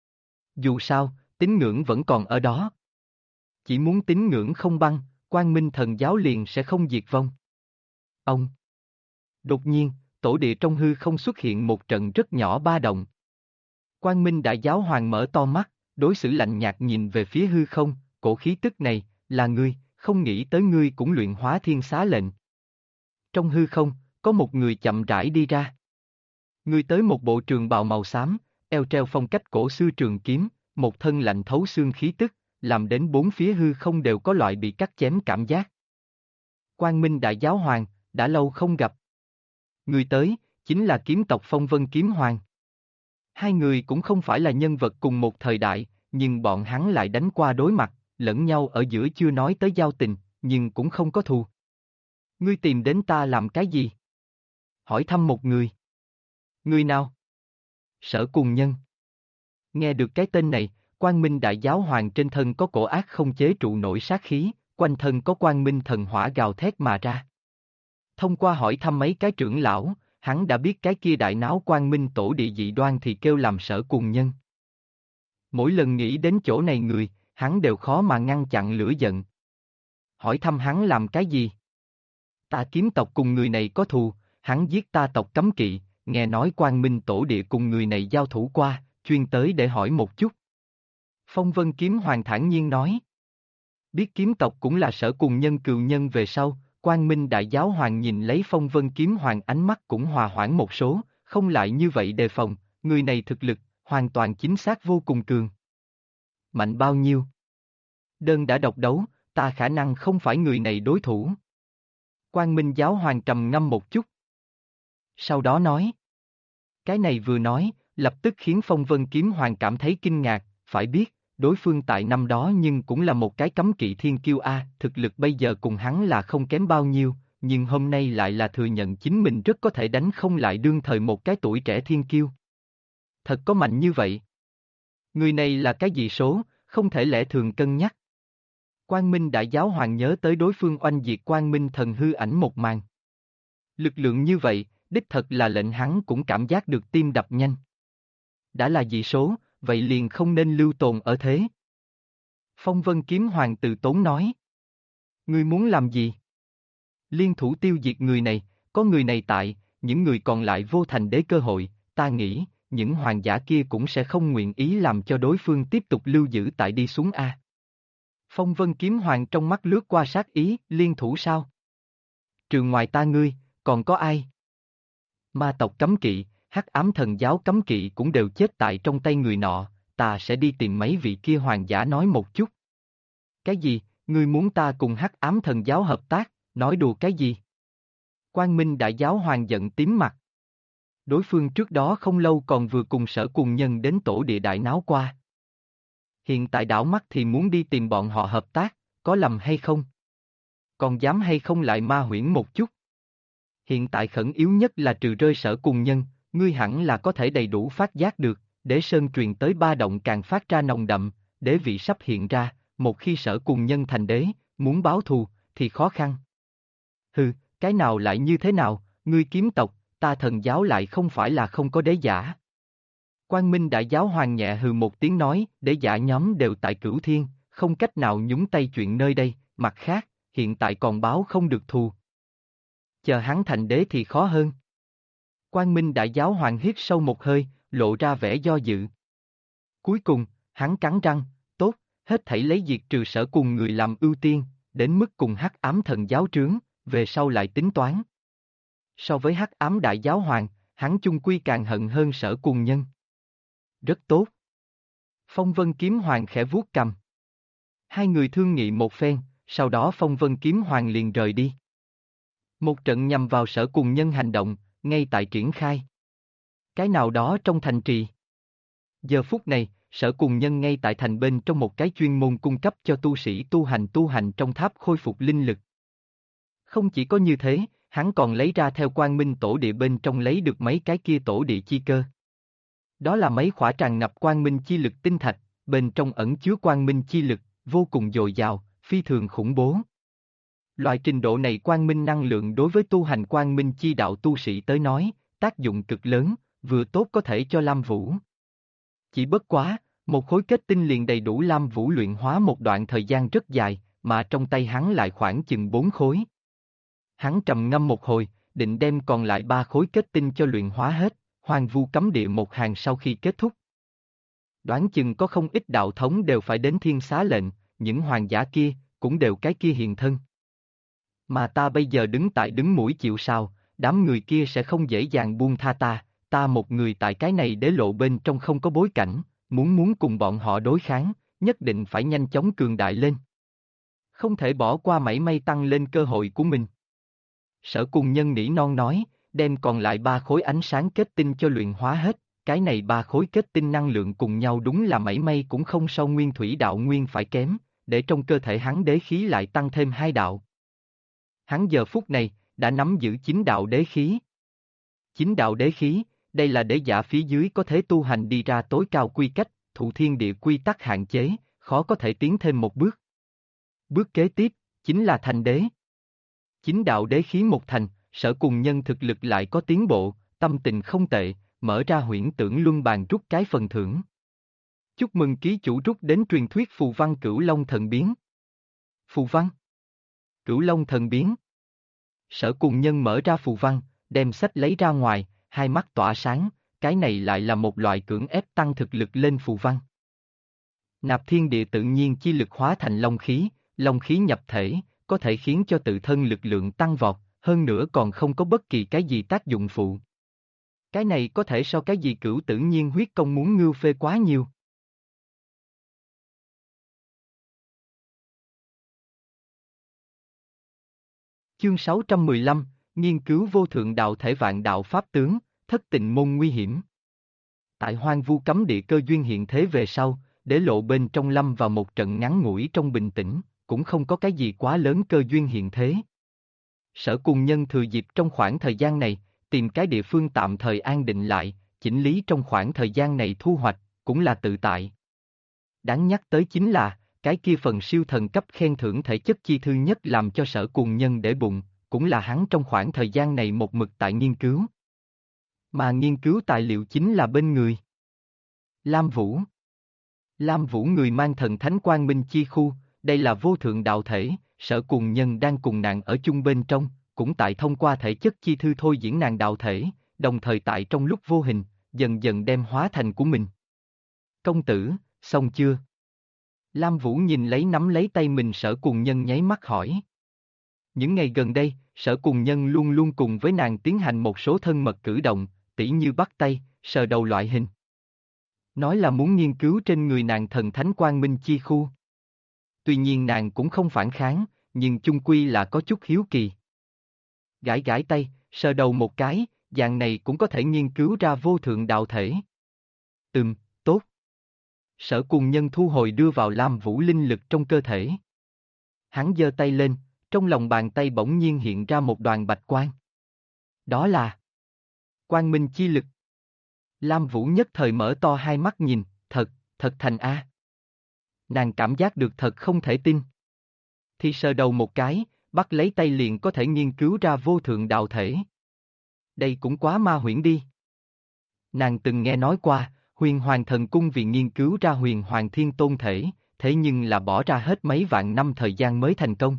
[SPEAKER 1] Dù sao, tín ngưỡng vẫn còn ở đó. Chỉ muốn tín ngưỡng không băng, Quang Minh Thần Giáo liền sẽ không diệt vong. Ông. Đột nhiên, tổ địa trong hư không xuất hiện một trận rất nhỏ ba động. Quang Minh Đại Giáo Hoàng mở to mắt, đối xử lạnh nhạt nhìn về phía hư không, cổ khí tức này, là ngươi, không nghĩ tới ngươi cũng luyện hóa thiên xá lệnh. Trong hư không, có một người chậm rãi đi ra. Người tới một bộ trường bào màu xám, eo treo phong cách cổ xưa trường kiếm, một thân lạnh thấu xương khí tức, làm đến bốn phía hư không đều có loại bị cắt chém cảm giác. Quang Minh Đại Giáo Hoàng, đã lâu không gặp. Người tới, chính là kiếm tộc Phong Vân Kiếm Hoàng. Hai người cũng không phải là nhân vật cùng một thời đại, nhưng bọn hắn lại đánh qua đối mặt, lẫn nhau ở giữa chưa nói tới giao tình, nhưng cũng không có thù. Ngươi tìm đến ta làm cái gì? Hỏi thăm một người. Người nào? Sở Cùng Nhân. Nghe được cái tên này, Quang Minh Đại Giáo Hoàng trên thân có cổ ác không chế trụ nổi sát khí, quanh thân có Quang Minh thần hỏa gào thét mà ra. Thông qua hỏi thăm mấy cái trưởng lão, hắn đã biết cái kia đại náo Quang Minh tổ địa dị đoan thì kêu làm Sở Cùng Nhân. Mỗi lần nghĩ đến chỗ này người, hắn đều khó mà ngăn chặn lửa giận. Hỏi thăm hắn làm cái gì? Ta kiếm tộc cùng người này có thù, hắn giết ta tộc cấm kỵ, nghe nói Quang Minh tổ địa cùng người này giao thủ qua, chuyên tới để hỏi một chút. Phong Vân Kiếm Hoàng thản nhiên nói. Biết kiếm tộc cũng là Sở Cùng Nhân cừu nhân về sau, Quang Minh Đại Giáo Hoàng nhìn lấy Phong Vân Kiếm Hoàng ánh mắt cũng hòa hoãn một số, không lại như vậy đề phòng, người này thực lực, hoàn toàn chính xác vô cùng cường. Mạnh bao nhiêu? Đơn đã độc đấu, ta khả năng không phải người này đối thủ. Quang Minh Giáo Hoàng trầm ngâm một chút. Sau đó nói. Cái này vừa nói, lập tức khiến Phong Vân Kiếm Hoàng cảm thấy kinh ngạc, phải biết, đối phương tại năm đó nhưng cũng là một cái cấm kỵ thiên kiêu a, thực lực bây giờ cùng hắn là không kém bao nhiêu, nhưng hôm nay lại là thừa nhận chính mình rất có thể đánh không lại đương thời một cái tuổi trẻ thiên kiêu. Thật có mạnh như vậy. Người này là cái gì số, không thể lẽ thường cân nhắc. Quang Minh Đại Giáo Hoàng nhớ tới đối phương oanh diệt Quang Minh thần hư ảnh một màn. Lực lượng như vậy, đích thật là lệnh hắn cũng cảm giác được tim đập nhanh. Đã là dị số, vậy liền không nên lưu tồn ở thế. Phong Vân Kiếm Hoàng từ tốn nói. Ngươi muốn làm gì? Liên thủ tiêu diệt người này, có người này tại, những người còn lại vô thành đế cơ hội, ta nghĩ, những hoàng giả kia cũng sẽ không nguyện ý làm cho đối phương tiếp tục lưu giữ tại đi xuống A. Phong Vân Kiếm Hoàng trong mắt lướt qua sát ý, liên thủ sao? Trừ ngoài ta ngươi, còn có ai? Ma tộc cấm kỵ, Hắc Ám Thần Giáo cấm kỵ cũng đều chết tại trong tay người nọ, ta sẽ đi tìm mấy vị kia hoàng giả nói một chút. Cái gì, ngươi muốn ta cùng Hắc Ám Thần Giáo hợp tác, nói đùa cái gì? Quang Minh Đại Giáo Hoàng giận tím mặt. Đối phương trước đó không lâu còn vừa cùng Sở Cùng Nhân đến tổ địa đại náo qua. Hiện tại đảo mắt thì muốn đi tìm bọn họ hợp tác, có lầm hay không? Còn dám hay không lại ma huyễn một chút? Hiện tại khẩn yếu nhất là trừ rơi Sở Cùng Nhân, ngươi hẳn là có thể đầy đủ phát giác được, để sơn truyền tới ba động càng phát ra nồng đậm, đế vị sắp hiện ra, một khi Sở Cùng Nhân thành đế, muốn báo thù, thì khó khăn. Hừ, cái nào lại như thế nào, ngươi kiếm tộc, ta thần giáo lại không phải là không có đế giả. Quang Minh Đại Giáo Hoàng nhẹ hừ một tiếng nói, đế giả nhóm đều tại Cửu Thiên, không cách nào nhúng tay chuyện nơi đây, mặt khác, hiện tại còn báo không được thù. Chờ hắn thành đế thì khó hơn. Quang Minh Đại Giáo Hoàng hít sâu một hơi, lộ ra vẻ do dự. Cuối cùng, hắn cắn răng, tốt, hết thảy lấy diệt trừ Sở cùng người làm ưu tiên, đến mức cùng Hắc Ám Thần Giáo trướng, về sau lại tính toán. So với Hắc Ám Đại Giáo Hoàng, hắn chung quy càng hận hơn Sở Cùng Nhân. Rất tốt. Phong Vân Kiếm Hoàng khẽ vuốt cằm. Hai người thương nghị một phen, sau đó Phong Vân Kiếm Hoàng liền rời đi. Một trận nhằm vào Sở Cùng Nhân hành động, ngay tại triển khai. Cái nào đó trong thành trì. Giờ phút này, Sở Cùng Nhân ngay tại thành bên trong một cái chuyên môn cung cấp cho tu sĩ tu hành trong tháp khôi phục linh lực. Không chỉ có như thế, hắn còn lấy ra theo Quang Minh tổ địa bên trong lấy được mấy cái kia tổ địa chi cơ. Đó là mấy khỏa tràn ngập Quang Minh chi lực tinh thạch, bên trong ẩn chứa Quang Minh chi lực, vô cùng dồi dào, phi thường khủng bố. Loại trình độ này Quang Minh năng lượng đối với tu hành Quang Minh chi đạo tu sĩ tới nói, tác dụng cực lớn, vừa tốt có thể cho Lam Vũ. Chỉ bất quá, một khối kết tinh liền đầy đủ Lam Vũ luyện hóa một đoạn thời gian rất dài, mà trong tay hắn lại khoảng chừng 4 khối. Hắn trầm ngâm một hồi, định đem còn lại 3 khối kết tinh cho luyện hóa hết, Hoang Vu Cấm Địa một hàng sau khi kết thúc. Đoán chừng có không ít đạo thống đều phải đến Thiên Xá lệnh, những hoàng giả kia, cũng đều cái kia hiện thân. Mà ta bây giờ đứng tại đứng mũi chịu sào, đám người kia sẽ không dễ dàng buông tha ta một người tại cái này đế lộ bên trong không có bối cảnh, muốn cùng bọn họ đối kháng, nhất định phải nhanh chóng cường đại lên. Không thể bỏ qua mảy may tăng lên cơ hội của mình. Sở Cùng Nhân nỉ non nói, đem còn lại 3 khối ánh sáng kết tinh cho luyện hóa hết, cái này 3 khối kết tinh năng lượng cùng nhau đúng là mảy may cũng không so nguyên thủy đạo nguyên phải kém, để trong cơ thể hắn đế khí lại tăng thêm 2 đạo. Hắn giờ phút này, đã nắm giữ 9 đạo đế khí. 9 đạo đế khí, đây là để giả phía dưới có thể tu hành đi ra tối cao quy cách, thụ thiên địa quy tắc hạn chế, khó có thể tiến thêm một bước. Bước kế tiếp, chính là thành đế. 9 đạo đế khí một thành, Sở Cùng Nhân thực lực lại có tiến bộ, tâm tình không tệ, mở ra huyễn tưởng luân bàn rút cái phần thưởng. Chúc mừng ký chủ rút đến truyền thuyết phù văn Cửu Long Thần Biến. Phù văn? Cửu Long Thần Biến. Sở Cùng Nhân mở ra phù văn, đem sách lấy ra ngoài, hai mắt tỏa sáng, cái này lại là một loại cưỡng ép tăng thực lực lên phù văn. Nạp thiên địa tự nhiên chi lực hóa thành long khí nhập thể, có thể khiến cho tự thân lực lượng tăng vọt, hơn nữa còn không có bất kỳ cái gì tác dụng phụ. Cái này có thể so cái gì Cửu Tử Nhiên huyết công muốn ngưu phê quá nhiều. Chương 615, nghiên cứu vô thượng đạo thể vạn đạo pháp tướng, thất tịnh môn nguy hiểm. Tại hoang vu cấm địa cơ duyên hiện thế về sau, để lộ bên trong lâm vào một trận ngắn ngủi trong bình tĩnh, cũng không có cái gì quá lớn cơ duyên hiện thế. Sở Cùng Nhân thừa dịp trong khoảng thời gian này, tìm cái địa phương tạm thời an định lại, chỉnh lý trong khoảng thời gian này thu hoạch, cũng là tự tại. Đáng nhắc tới chính là, cái kia phần siêu thần cấp khen thưởng thể chất chi thư nhất làm cho Sở Cùng Nhân để bụng, cũng là hắn trong khoảng thời gian này một mực tại nghiên cứu. Mà nghiên cứu tài liệu chính là bên người Lam Vũ. Lam Vũ người mang thần thánh quang minh chi khu, đây là vô thượng đạo thể, Sở Cùng Nhân đang cùng nàng ở chung bên trong, cũng tại thông qua thể chất chi thư thôi diễn nàng đạo thể, đồng thời tại trong lúc vô hình, dần dần đem hóa thành của mình. Công tử, xong chưa? Lam Vũ nhìn lấy nắm lấy tay mình Sở Cùng Nhân nháy mắt hỏi. Những ngày gần đây, Sở Cùng Nhân luôn luôn cùng với nàng tiến hành một số thân mật cử động, tỉ như bắt tay, sờ đầu loại hình. Nói là muốn nghiên cứu trên người nàng thần thánh quang minh chi khu. Tuy nhiên nàng cũng không phản kháng, nhưng chung quy là có chút hiếu kỳ. Gãi gãi tay, sờ đầu một cái, dạng này cũng có thể nghiên cứu ra vô thượng đạo thể. Tốt. Sở Cùng Nhân thu hồi đưa vào Lam Vũ linh lực trong cơ thể. Hắn giơ tay lên, trong lòng bàn tay bỗng nhiên hiện ra một đoàn bạch quang. Đó là quang minh chi lực. Lam Vũ nhất thời mở to hai mắt nhìn, thật thành A. Nàng cảm giác được thật không thể tin. Thì sờ đầu một cái, bắt lấy tay liền có thể nghiên cứu ra vô thượng đạo thể. Đây cũng quá ma huyễn đi. Nàng từng nghe nói qua, Huyền Hoàng Thần Cung vì nghiên cứu ra Huyền Hoàng Thiên Tôn thể, thế nhưng là bỏ ra hết mấy vạn năm thời gian mới thành công.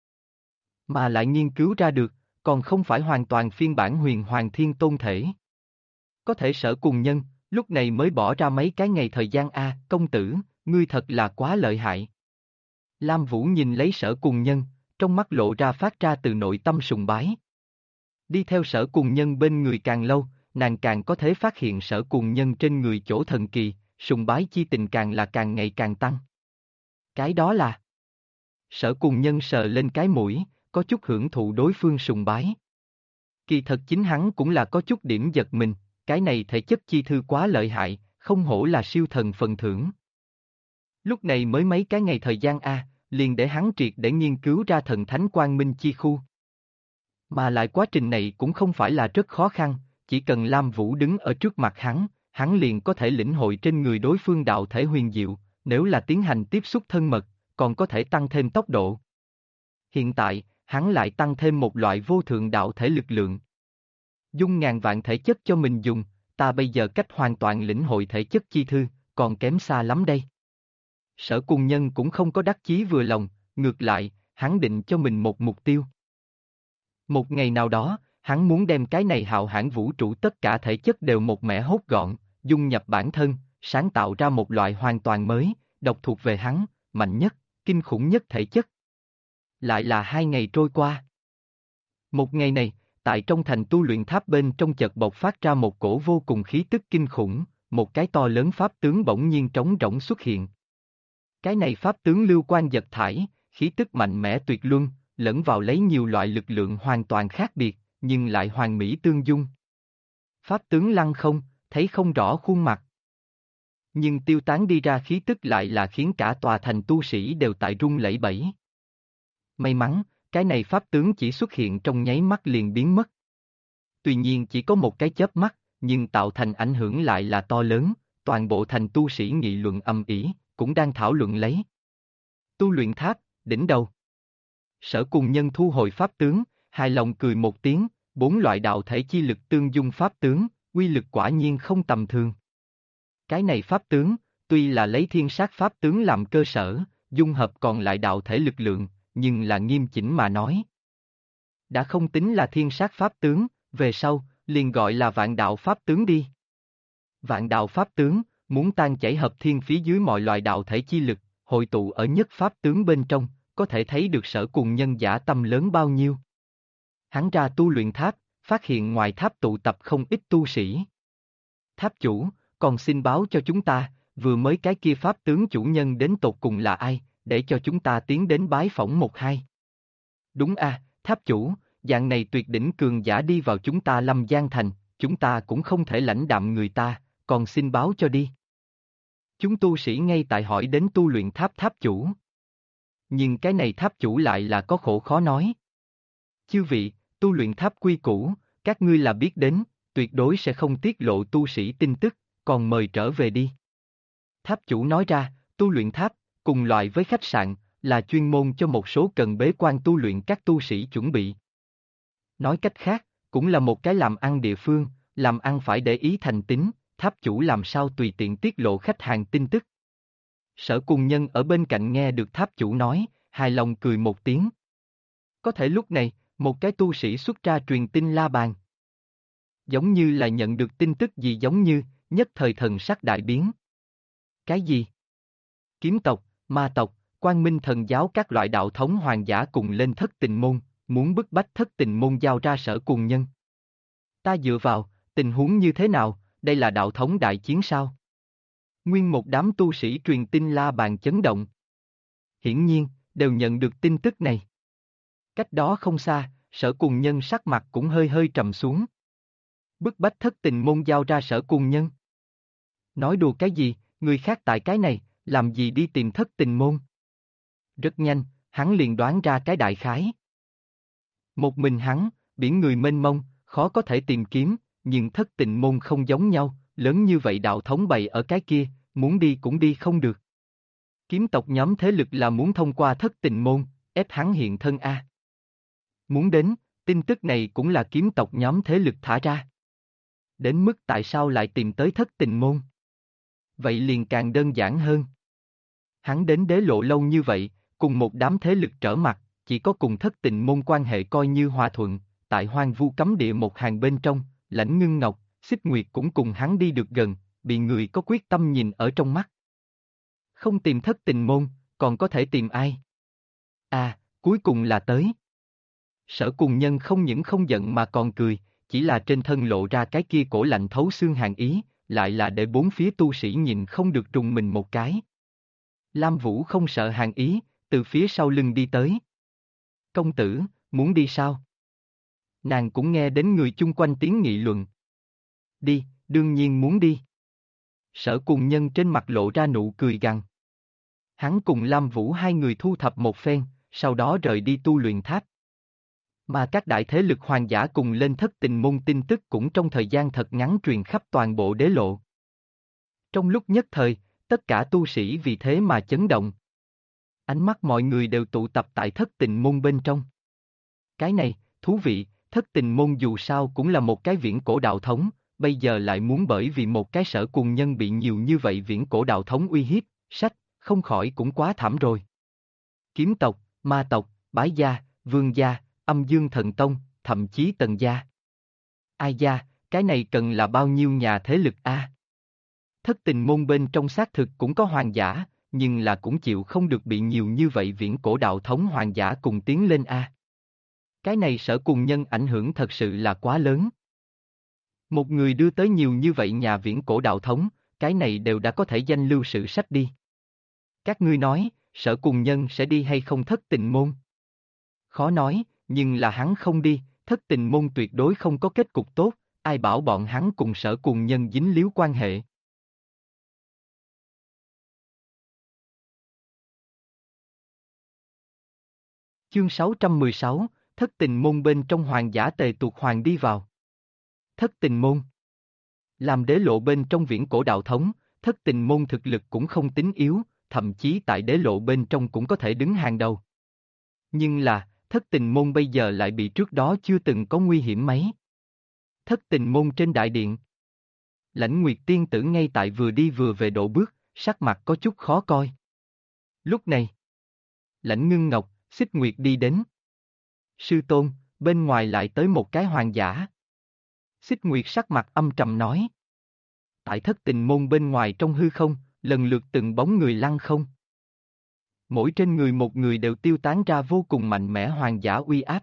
[SPEAKER 1] Mà lại nghiên cứu ra được, còn không phải hoàn toàn phiên bản Huyền Hoàng Thiên Tôn thể. Có thể Sở Cùng Nhân, lúc này mới bỏ ra mấy cái ngày thời gian a, công tử, ngươi thật là quá lợi hại. Lam Vũ nhìn lấy Sở Cùng Nhân, trong mắt lộ ra phát ra từ nội tâm sùng bái. Đi theo Sở Cùng Nhân bên người càng lâu, nàng càng có thể phát hiện Sở Cùng Nhân trên người chỗ thần kỳ, sùng bái chi tình càng là càng ngày càng tăng. Cái đó là... Sở Cùng Nhân sờ lên cái mũi, có chút hưởng thụ đối phương sùng bái. Kỳ thật chính hắn cũng là có chút điểm giật mình, cái này thể chất chi thư quá lợi hại, không hổ là siêu thần phần thưởng. Lúc này mới mấy cái ngày thời gian a, liền để hắn triệt để nghiên cứu ra thần thánh quang minh chi khu. Mà lại quá trình này cũng không phải là rất khó khăn, chỉ cần Lam Vũ đứng ở trước mặt hắn liền có thể lĩnh hội trên người đối phương đạo thể huyền diệu, nếu là tiến hành tiếp xúc thân mật, còn có thể tăng thêm tốc độ. Hiện tại, hắn lại tăng thêm một loại vô thượng đạo thể lực lượng. Dung ngàn vạn thể chất cho mình dùng, ta bây giờ cách hoàn toàn lĩnh hội thể chất chi thư, còn kém xa lắm đây. Sở Cùng Nhân cũng không có đắc chí vừa lòng, ngược lại, hắn định cho mình một mục tiêu. Một ngày nào đó, hắn muốn đem cái này hạo hãn vũ trụ tất cả thể chất đều một mẻ hốt gọn, dung nhập bản thân, sáng tạo ra một loại hoàn toàn mới, độc thuộc về hắn, mạnh nhất, kinh khủng nhất thể chất. Lại là 2 ngày trôi qua. Một ngày này, tại trong thành tu luyện tháp bên trong chợt bộc phát ra một cổ vô cùng khí tức kinh khủng, một cái to lớn pháp tướng bỗng nhiên trống rỗng xuất hiện. Cái này pháp tướng lưu quan giật thải, khí tức mạnh mẽ tuyệt luân, lẫn vào lấy nhiều loại lực lượng hoàn toàn khác biệt, nhưng lại hoàn mỹ tương dung. Pháp tướng lăng không, thấy không rõ khuôn mặt. Nhưng tiêu tán đi ra khí tức lại là khiến cả tòa thành tu sĩ đều tại run lẩy bẩy. May mắn, cái này pháp tướng chỉ xuất hiện trong nháy mắt liền biến mất. Tuy nhiên chỉ có một cái chớp mắt, nhưng tạo thành ảnh hưởng lại là to lớn, toàn bộ thành tu sĩ nghị luận ầm ĩ, cũng đang thảo luận lấy. Tu luyện tháp, đỉnh đầu. Sở Cùng Nhân thu hồi pháp tướng, hài lòng cười một tiếng, 4 loại đạo thể chi lực tương dung pháp tướng, uy lực quả nhiên không tầm thường. Cái này pháp tướng, tuy là lấy thiên sát pháp tướng làm cơ sở, dung hợp còn lại đạo thể lực lượng, nhưng là nghiêm chỉnh mà nói. Đã không tính là thiên sát pháp tướng, về sau, liền gọi là vạn đạo pháp tướng đi. Vạn đạo pháp tướng, muốn tan chảy hợp thiên phía dưới mọi loại đạo thể chi lực, hội tụ ở nhất pháp tướng bên trong, có thể thấy được Sở Cùng Nhân dã tâm lớn bao nhiêu. Hắn ra tu luyện tháp, phát hiện ngoài tháp tụ tập không ít tu sĩ. Tháp chủ, còn xin báo cho chúng ta, vừa mới cái kia pháp tướng chủ nhân đến tột cùng là ai, để cho chúng ta tiến đến bái phỏng một hai. Đúng a, tháp chủ, dạng này tuyệt đỉnh cường giả đi vào chúng ta Lâm Giang Thành, chúng ta cũng không thể lãnh đạm người ta, còn xin báo cho đi. Chúng tu sĩ ngay tại hỏi đến tu luyện tháp tháp chủ. Nhưng cái này tháp chủ lại là có khổ khó nói. Chư vị, tu luyện tháp quy củ, các ngươi là biết đến, tuyệt đối sẽ không tiết lộ tu sĩ tin tức, còn mời trở về đi. Tháp chủ nói ra, tu luyện tháp, cùng loại với khách sạn, là chuyên môn cho một số cần bế quan tu luyện các tu sĩ chuẩn bị. Nói cách khác, cũng là một cái làm ăn địa phương, làm ăn phải để ý thành tín, tháp chủ làm sao tùy tiện tiết lộ khách hàng tin tức. Sở Cùng Nhân ở bên cạnh nghe được tháp chủ nói, hài lòng cười một tiếng. Có thể lúc này, một cái tu sĩ xuất ra truyền tin la bàn. Giống như là nhận được tin tức gì giống như, nhất thời thần sắc đại biến. Cái gì? Kiếm tộc, ma tộc, Quang Minh thần giáo các loại đạo thống hoàng giả cùng lên Thất Tình môn, muốn bức bách Thất Tình môn giao ra Sở Cùng Nhân. Ta dựa vào, tình huống như thế nào, đây là đạo thống đại chiến sao? Nguyên một đám tu sĩ truyền tin la bàn chấn động. Hiển nhiên, đều nhận được tin tức này. Cách đó không xa, Sở Cùng Nhân sắc mặt cũng hơi hơi trầm xuống. Bức bách Thất Tình môn giao ra Sở Cùng Nhân. Nói đùa cái gì, người khác tại cái này, làm gì đi tìm Thất Tình môn? Rất nhanh, hắn liền đoán ra cái đại khái. Một mình hắn, biển người mênh mông, khó có thể tìm kiếm, nhưng Thất Tình môn không giống nhau, lớn như vậy đạo thống bày ở cái kia, muốn đi cũng đi không được. Kiếm tộc nhóm thế lực là muốn thông qua Thất Tình môn, ép hắn hiện thân a. Muốn đến, tin tức này cũng là kiếm tộc nhóm thế lực thả ra. Đến mức tại sao lại tìm tới Thất Tình môn? Vậy liền càng đơn giản hơn. Hắn đến đế lộ lâu như vậy, cùng một đám thế lực trở mặt, chỉ có cùng Thất Tình môn quan hệ coi như hòa thuận, tại Hoang Vu cấm địa một hàng bên trong, Lãnh Ngưng Ngọc, Xích Nguyệt cũng cùng hắn đi được gần, bị người có quyết tâm nhìn ở trong mắt. Không tìm Thất Tình môn, còn có thể tìm ai? À, cuối cùng là tới. Sở Cùng Nhân không những không giận mà còn cười, chỉ là trên thân lộ ra cái kia cổ lạnh thấu xương hàn ý, lại là để bốn phía tu sĩ nhìn không được trùng mình một cái. Lam Vũ không sợ hàn ý, từ phía sau lưng đi tới. Công tử, muốn đi sao? Nàng cũng nghe đến người chung quanh tiếng nghị luận. Đi, đương nhiên muốn đi. Sở Cùng Nhân trên mặt lộ ra nụ cười gằn. Hắn cùng Lam Vũ hai người thu thập một phen, sau đó rời đi tu luyện tháp. Mà các đại thế lực hoàng giả cùng lên Thất Tình môn tin tức cũng trong thời gian thật ngắn truyền khắp toàn bộ đế lộ. Trong lúc nhất thời, tất cả tu sĩ vì thế mà chấn động. Ánh mắt mọi người đều tụ tập tại Thất Tình môn bên trong. Cái này, thú vị, Thất Tình môn dù sao cũng là một cái viễn cổ đạo thống, bây giờ lại muốn bởi vì một cái Sở Cùng Nhân bị nhiều như vậy viễn cổ đạo thống uy hiếp, sách, không khỏi cũng quá thảm rồi. Kiếm tộc, ma tộc, Bái gia, Vương gia, Âm Dương Thần Tông, thậm chí Tần gia. Ai gia, cái này cần là bao nhiêu nhà thế lực a? Thất Tình môn bên trong xác thực cũng có hoàng giả, nhưng là cũng chịu không được bị nhiều như vậy viễn cổ đạo thống hoàng giả cùng tiến lên a. Cái này Sở Cùng Nhân ảnh hưởng thật sự là quá lớn. Một người đưa tới nhiều như vậy nhà viễn cổ đạo thống, cái này đều đã có thể danh lưu sử sách đi. Các ngươi nói, Sở Cùng Nhân sẽ đi hay không Thất Tình môn? Khó nói, nhưng là hắn không đi, thất tình môn tuyệt đối không có kết cục tốt, ai bảo bọn hắn cùng Sở Cuồng Nhân dính líu quan hệ. Chương 616, thất tình môn bên trong hoàng giả Tề Tuột Hoàng đi vào. Thất tình môn. Làm đế lộ bên trong viễn cổ đạo thống, thất tình môn thực lực cũng không tính yếu, thậm chí tại đế lộ bên trong cũng có thể đứng hàng đầu. Nhưng là, thất tình môn bây giờ lại bị trước đó chưa từng có nguy hiểm mấy. Thất tình môn trên đại điện. Lãnh Nguyệt tiên tử ngay tại vừa đi vừa về độ bước, sắc mặt có chút khó coi. Lúc này, Lãnh Ngưng Ngọc, Xích Nguyệt đi đến. Sư tôn, bên ngoài lại tới một cái hoàng giả. Xích Nguyệt sắc mặt âm trầm nói. Tại thất tình môn bên ngoài trong hư không, lần lượt từng bóng người lăn không. Mỗi trên người một người đều tiêu tán ra vô cùng mạnh mẽ hoàng giả uy áp.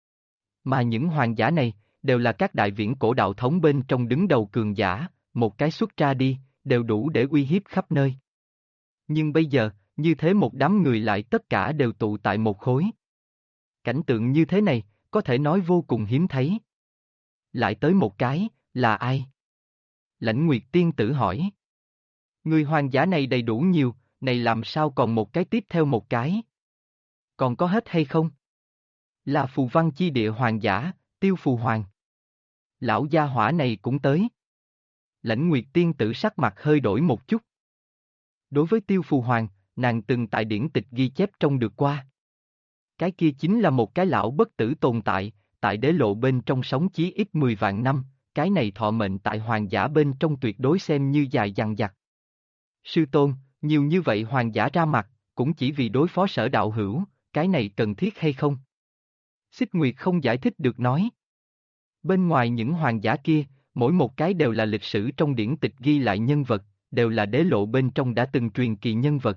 [SPEAKER 1] Mà những hoàng giả này, đều là các đại viễn cổ đạo thống bên trong đứng đầu cường giả, một cái xuất ra đi, đều đủ để uy hiếp khắp nơi. Nhưng bây giờ, như thế một đám người lại tất cả đều tụ tại một khối. Cảnh tượng như thế này, có thể nói vô cùng hiếm thấy. Lại tới một cái, là ai? Lãnh Nguyệt tiên tử hỏi. Người hoàng giả này đầy đủ nhiều, này làm sao còn một cái tiếp theo một cái? Còn có hết hay không? Là phù văn chi địa hoàng giả, Tiêu Phù Hoàng. Lão gia hỏa này cũng tới. Lãnh Nguyệt tiên tử sắc mặt hơi đổi một chút. Đối với Tiêu Phù Hoàng, nàng từng tại điển tịch ghi chép trong được qua. Cái kia chính là một cái lão bất tử tồn tại đế lộ bên trong sống chí ít 10 vạn năm, cái này thọ mệnh tại hoàng giả bên trong tuyệt đối xem như dài dằng dặc. Sư tôn, nhiều như vậy hoàng giả ra mặt, cũng chỉ vì đối phó Sở đạo hữu, cái này cần thiết hay không? Xích Nguyệt không giải thích được nói. Bên ngoài những hoàng giả kia, mỗi một cái đều là lịch sử trong điển tịch ghi lại nhân vật, đều là đế lộ bên trong đã từng truyền kỳ nhân vật.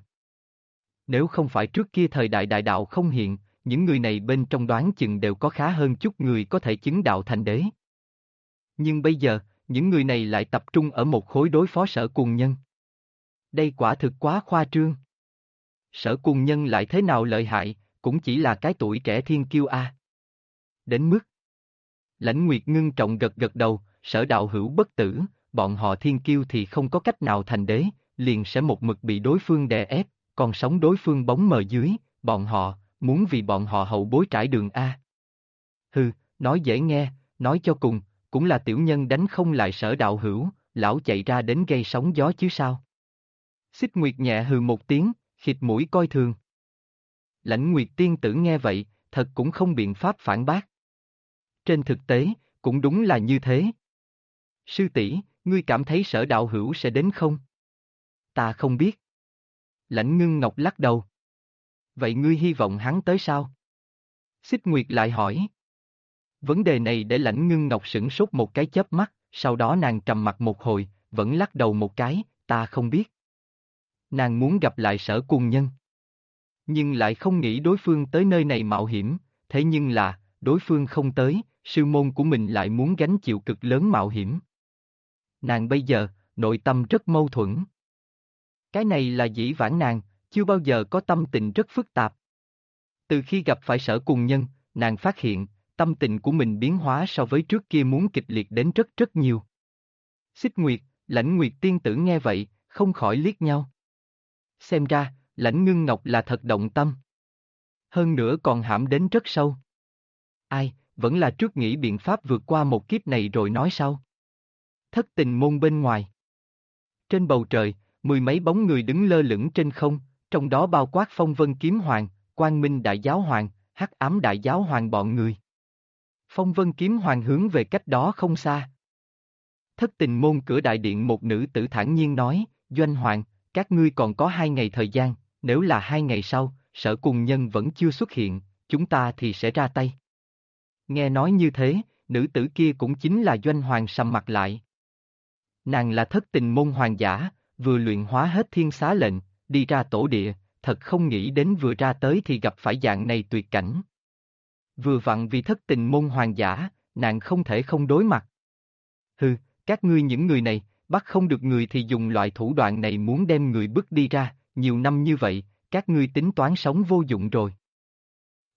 [SPEAKER 1] Nếu không phải trước kia thời đại đại đạo không hiện, những người này bên trong đoán chừng đều có khá hơn chút người có thể chứng đạo thành đế. Nhưng bây giờ, những người này lại tập trung ở một khối đối phó Sở Cuồng Nhân. Đây quả thực quá khoa trương. Sở Cuồng Nhân lại thế nào lợi hại, cũng chỉ là cái tuổi trẻ thiên kiêu a. Đến mức. Lãnh Nguyệt ngưng trọng gật gật đầu, Sở đạo hữu bất tử, bọn họ thiên kiêu thì không có cách nào thành đế, liền sẽ một mực bị đối phương đè ép, còn sống đối phương bóng mờ dưới, bọn họ, muốn vì bọn họ hậu bối trải đường a. Hừ, nói dễ nghe, nói cho cùng, cũng là tiểu nhân đánh không lại Sở đạo hữu, lão chạy ra đến gây sóng gió chứ sao. Xích Nguyệt nhẹ hừ một tiếng, khịt mũi coi thường. Lãnh Nguyệt tiên tử nghe vậy, thật cũng không biện pháp phản bác. Trên thực tế, cũng đúng là như thế. Sư tỷ, ngươi cảm thấy Sở đạo hữu sẽ đến không? Ta không biết. Lãnh Ngưng Ngọc lắc đầu. Vậy ngươi hy vọng hắn tới sao? Xích Nguyệt lại hỏi. Vấn đề này để Lãnh Ngưng Ngọc sửng sốt một cái chớp mắt, sau đó nàng trầm mặt một hồi, vẫn lắc đầu một cái, ta không biết. Nàng muốn gặp lại Sở Cuồng Nhân. Nhưng lại không nghĩ đối phương tới nơi này mạo hiểm, thế nhưng là, đối phương không tới, sư môn của mình lại muốn gánh chịu cực lớn mạo hiểm. Nàng bây giờ, nội tâm rất mâu thuẫn. Cái này là dĩ vãng nàng, chưa bao giờ có tâm tình rất phức tạp. Từ khi gặp phải Sở Cuồng Nhân, nàng phát hiện, tâm tình của mình biến hóa so với trước kia muốn kịch liệt đến rất rất nhiều. Xích Nguyệt, Lãnh Nguyệt tiên tử nghe vậy, không khỏi liếc nhau. Xem ra, Lãnh Ngưng Ngọc là thật động tâm. Hơn nữa còn hãm đến rất sâu. Ai, vẫn là trước nghĩ biện pháp vượt qua một kiếp này rồi nói sau. Thất tình môn bên ngoài. Trên bầu trời, mười mấy bóng người đứng lơ lửng trên không, trong đó bao quát Phong Vân Kiếm Hoàng, Quang Minh Đại Giáo Hoàng, Hắc Ám Đại Giáo Hoàng bọn người. Phong Vân Kiếm Hoàng hướng về cách đó không xa. Thất tình môn cửa đại điện một nữ tử thản nhiên nói, Doanh Hoàng, các ngươi còn có 2 ngày thời gian, nếu là 2 ngày sau, Sở Cuồng Nhân vẫn chưa xuất hiện, chúng ta thì sẽ ra tay. Nghe nói như thế, nữ tử kia cũng chính là Doanh Hoàng sầm mặt lại. Nàng là thất tình môn hoàng giả, vừa luyện hóa hết thiên xá lệnh, đi ra tổ địa, thật không nghĩ đến vừa ra tới thì gặp phải dạng này tuyệt cảnh. Vừa vặn vì thất tình môn hoàng giả, nàng không thể không đối mặt. Hừ, các ngươi những người này, bắt không được người thì dùng loại thủ đoạn này muốn đem người bức đi ra, nhiều năm như vậy, các ngươi tính toán sống vô dụng rồi.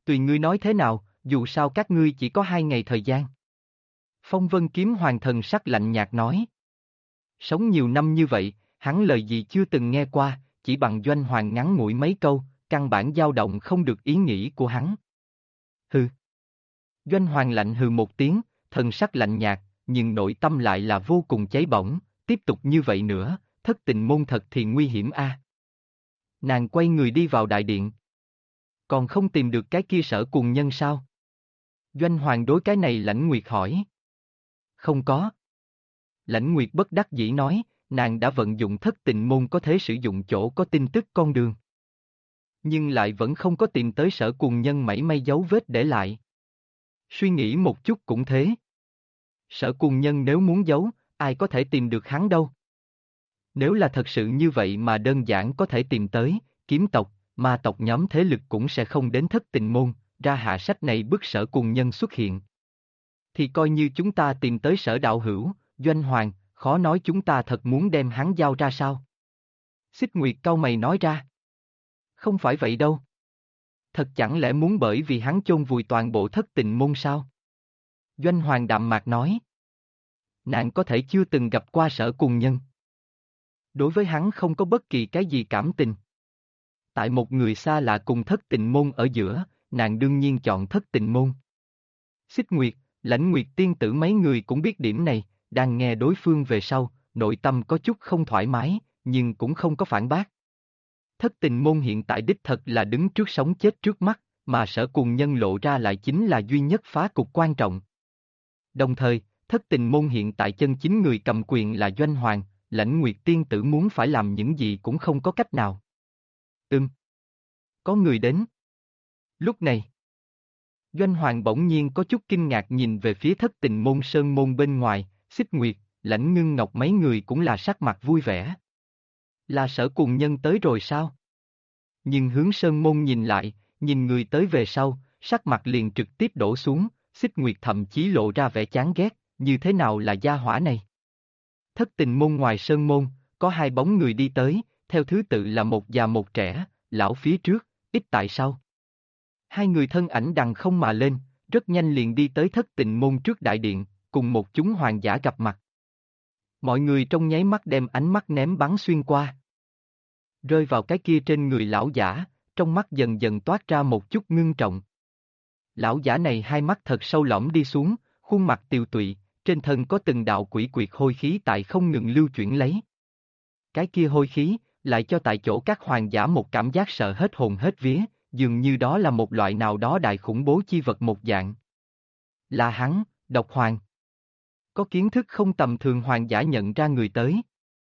[SPEAKER 1] Tùy ngươi nói thế nào, dù sao các ngươi chỉ có 2 ngày thời gian. Phong Vân Kiếm Hoàng thần sắc lạnh nhạt nói. Sống nhiều năm như vậy, hắn lời gì chưa từng nghe qua, chỉ bằng Doanh Hoàng ngắn ngủi mấy câu, căn bản dao động không được ý nghĩ của hắn. Hừ. Doanh Hoàng lạnh hừ một tiếng, thần sắc lạnh nhạt, nhưng nội tâm lại là vô cùng cháy bỏng, tiếp tục như vậy nữa, thất tình môn thật thì nguy hiểm a. Nàng quay người đi vào đại điện. Còn không tìm được cái kia Sở Cùng Nhân sao? Doanh Hoàng đối cái này Lãnh Nguyệt hỏi. Không có. Lãnh Nguyệt bất đắc dĩ nói, nàng đã vận dụng thất tình môn có thể sử dụng chỗ có tin tức con đường. Nhưng lại vẫn không có tìm tới Sở Cùng Nhân mảy may dấu vết để lại. Suy nghĩ một chút cũng thế. Sở Cùng Nhân nếu muốn giấu, ai có thể tìm được hắn đâu. Nếu là thật sự như vậy mà đơn giản có thể tìm tới, kiếm tộc, ma tộc nhóm thế lực cũng sẽ không đến thất tình môn, ra hạ sách này bức Sở Cùng Nhân xuất hiện. Thì coi như chúng ta tìm tới Sở đạo hữu, Doanh Hoàng, khó nói chúng ta thật muốn đem hắn giao ra sao. Xích Nguyệt cau mày nói ra. Không phải vậy đâu. Thật chẳng lẽ muốn bởi vì hắn chôn vùi toàn bộ thất tình môn sao? Doanh Hoàng đạm mạc nói. Nàng có thể chưa từng gặp qua Sở Cùng Nhân. Đối với hắn không có bất kỳ cái gì cảm tình. Tại một người xa lạ cùng thất tình môn ở giữa, nàng đương nhiên chọn thất tình môn. Xích Nguyệt, Lãnh Nguyệt tiên tử mấy người cũng biết điểm này, đang nghe đối phương về sau, nội tâm có chút không thoải mái, nhưng cũng không có phản bác. Thất tình môn hiện tại đích thật là đứng trước sống chết trước mắt, mà Sở Cùng Nhân lộ ra lại chính là duy nhất phá cục quan trọng. Đồng thời, thất tình môn hiện tại chân chính người cầm quyền là Doanh Hoàng, Lãnh Nguyệt tiên tử muốn phải làm những gì cũng không có cách nào. Có người đến. Lúc này, Doanh Hoàng bỗng nhiên có chút kinh ngạc nhìn về phía thất tình môn sơn môn bên ngoài, Xích Nguyệt, Lãnh Ngưng Ngọc mấy người cũng là sắc mặt vui vẻ. Là Sở Cùng Nhân tới rồi sao? Nhưng hướng sơn môn nhìn lại, nhìn người tới về sau, sắc mặt liền trực tiếp đổ xuống, Xích Nguyệt thậm chí lộ ra vẻ chán ghét, như thế nào là gia hỏa này? Thất tình môn ngoài sơn môn, có 2 bóng người đi tới, theo thứ tự là một già một trẻ, lão phía trước, ít tại sau. 2 người thân ảnh đằng không mà lên, rất nhanh liền đi tới thất tình môn trước đại điện, cùng một chúng hoàng giả gặp mặt. Mọi người trong nháy mắt đem ánh mắt ném bắn xuyên qua. Rơi vào cái kia trên người lão giả, trong mắt dần dần toát ra một chút ngưng trọng. Lão giả này hai mắt thật sâu lõm đi xuống, khuôn mặt tiều tụy, trên thân có từng đạo quỷ quyệt hôi khí tại không ngừng lưu chuyển lấy. Cái kia hôi khí, lại cho tại chỗ các hoàng giả một cảm giác sợ hết hồn hết vía, dường như đó là một loại nào đó đại khủng bố chi vật một dạng. Là hắn, Độc Hoàng. Có kiến thức không tầm thường hoàng giả nhận ra người tới.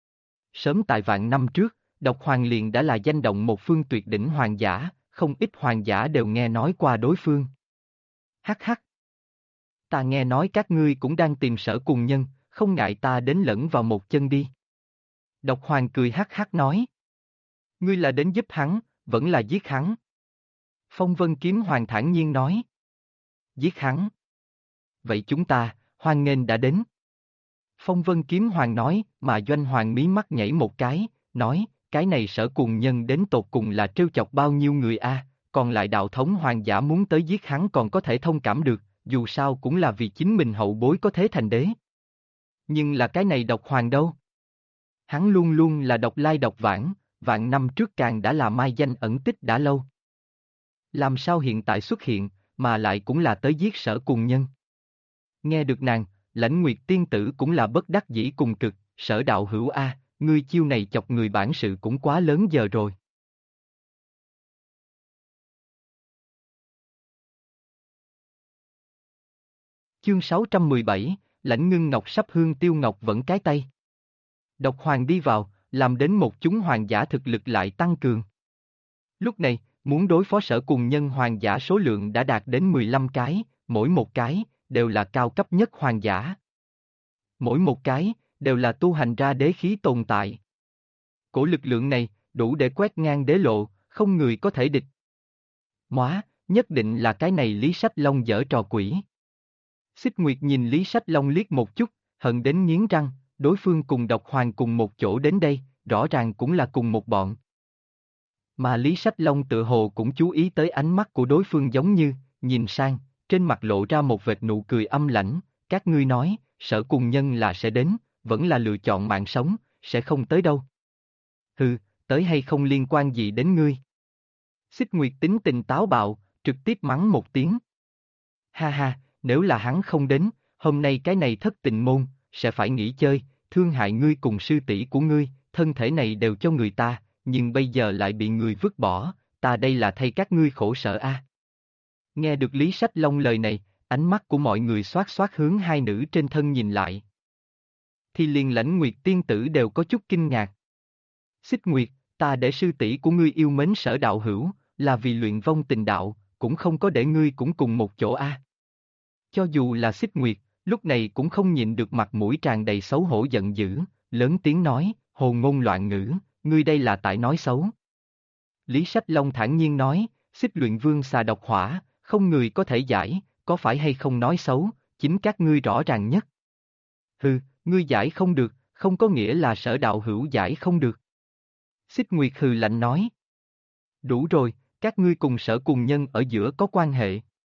[SPEAKER 1] Sớm tại vạn năm trước, Độc Hoàng liền đã là danh động một phương tuyệt đỉnh hoàng giả, không ít hoàng giả đều nghe nói qua đối phương. Hắc hắc. Ta nghe nói các ngươi cũng đang tìm Sở Cùng Nhân, không ngại ta đến lẫn vào một chân đi. Độc Hoàng cười hắc hắc nói. Ngươi là đến giúp hắn, vẫn là giết hắn. Phong Vân Kiếm Hoàng thản nhiên nói. Giết hắn. Vậy chúng ta, hoan nghênh đã đến. Phong Vân Kiếm Hoàng nói, mà Doanh Hoàng mí mắt nhảy một cái, nói, cái này Sở Cùng Nhân đến tột cùng là trêu chọc bao nhiêu người a? Còn lại đạo thống hoàng giả muốn tới giết hắn còn có thể thông cảm được, dù sao cũng là vì chính mình hậu bối có thế thành đế. Nhưng là cái này Độc Hoàng đâu? Hắn luôn luôn là độc lai độc vãng, vạn năm trước càng đã là mai danh ẩn tích đã lâu. Làm sao hiện tại xuất hiện, mà lại cũng là tới giết Sở Cùng Nhân? Nghe được nàng, Lãnh Nguyệt tiên tử cũng là bất đắc dĩ cùng cực, Sở đạo hữu a, ngươi chiêu này chọc người bản sự cũng quá lớn giờ rồi. Chương 617, Lãnh Ngưng Ngọc sắp hương tiêu ngọc vẫn cái tay. Độc Hoàng đi vào, làm đến một chúng hoàng giả thực lực lại tăng cường. Lúc này, muốn đối phó Sở Cùng Nhân hoàng giả số lượng đã đạt đến 15 cái, mỗi một cái, đều là cao cấp nhất hoàng giả. Mỗi một cái, đều là tu hành ra đế khí tồn tại. Cổ lực lượng này, đủ để quét ngang đế lộ, không người có thể địch. Móa, nhất định là cái này Lý Sách Long giở trò quỷ. Xích Nguyệt nhìn Lý Sách Long liếc một chút, hận đến nghiến răng, đối phương cùng Độc Hoàng cùng một chỗ đến đây, rõ ràng cũng là cùng một bọn. Mà Lý Sách Long tự hồ cũng chú ý tới ánh mắt của đối phương giống như, nhìn sang, trên mặt lộ ra một vệt nụ cười âm lãnh, các ngươi nói, Sở Cùng Nhân là sẽ đến, vẫn là lựa chọn mạng sống, sẽ không tới đâu. Hừ, tới hay không liên quan gì đến ngươi. Xích Nguyệt tính tình táo bạo, trực tiếp mắng một tiếng. Ha ha, nếu là hắn không đến, hôm nay cái này thất tình môn, sẽ phải nghỉ chơi, thương hại ngươi cùng sư tỷ của ngươi, thân thể này đều cho người ta, nhưng bây giờ lại bị người vứt bỏ, ta đây là thay các ngươi khổ sở a. Nghe được Lý Sách Long lời này, ánh mắt của mọi người xoát xoát hướng hai nữ trên thân nhìn lại. Thì liền Lãnh Nguyệt tiên tử đều có chút kinh ngạc. Xích Nguyệt, ta để sư tỷ của ngươi yêu mến Sở đạo hữu, là vì luyện vong tình đạo, cũng không có để ngươi cũng cùng một chỗ a. Cho dù là Xích Nguyệt, lúc này cũng không nhịn được mặt mũi tràn đầy xấu hổ giận dữ, lớn tiếng nói, hồ ngôn loạn ngữ, ngươi đây là tại nói xấu. Lý Sách Long thản nhiên nói, Xích luyện vương xà độc hỏa, không người có thể giải, có phải hay không nói xấu, chính các ngươi rõ ràng nhất. Hừ, ngươi giải không được, không có nghĩa là Sở đạo hữu giải không được. Xích Nguyệt hừ lạnh nói. Đủ rồi, các ngươi cùng Sở Cùng Nhân ở giữa có quan hệ.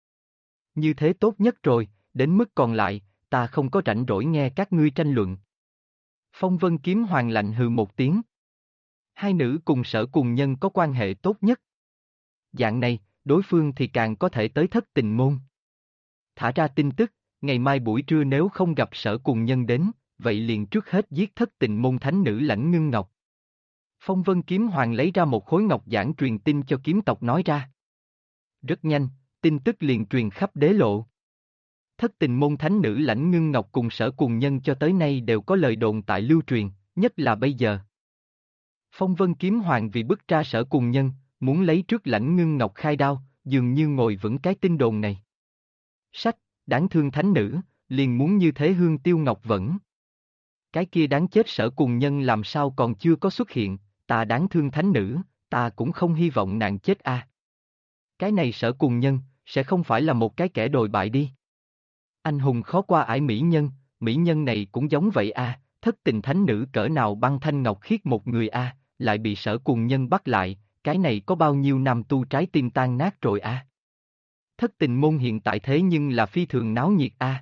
[SPEAKER 1] Như thế tốt nhất rồi, đến mức còn lại, ta không có rảnh rỗi nghe các ngươi tranh luận. Phong Vân Kiếm Hoàng lạnh hừ một tiếng. Hai nữ cùng Sở Cùng Nhân có quan hệ tốt nhất. Dạng này, đối phương thì càng có thể tới thất tình môn. Thả ra tin tức, ngày mai buổi trưa nếu không gặp Sở Cùng Nhân đến, vậy liền trước hết giết thất tình môn thánh nữ Lãnh Ngưng Ngọc. Phong Vân Kiếm Hoàng lấy ra một khối ngọc giản truyền tin cho kiếm tộc nói ra. Rất nhanh, tin tức liền truyền khắp đế lộ. Thất tình môn thánh nữ Lãnh Ngưng Ngọc cùng Sở Cùng Nhân cho tới nay đều có lời đồn tại lưu truyền, nhất là bây giờ. Phong Vân Kiếm Hoàng vì bức ra Sở Cùng Nhân, muốn lấy trước Lãnh Ngưng Ngọc khai đao, dường như ngồi vững cái tin đồn này. Sách, đáng thương thánh nữ, liền muốn như thế hương tiêu ngọc vẫn. Cái kia đáng chết Sở Cùng Nhân làm sao còn chưa có xuất hiện, ta đáng thương thánh nữ, ta cũng không hy vọng nàng chết a. Cái này Sở Cùng Nhân, sẽ không phải là một cái kẻ đồi bại đi. Anh hùng khó qua ải mỹ nhân này cũng giống vậy a, thất tình thánh nữ cỡ nào băng thanh ngọc khiết một người a, lại bị Sở Cùng Nhân bắt lại, cái này có bao nhiêu nam tu trái tim tan nát rồi a. Thất tình môn hiện tại thế nhưng là phi thường náo nhiệt a.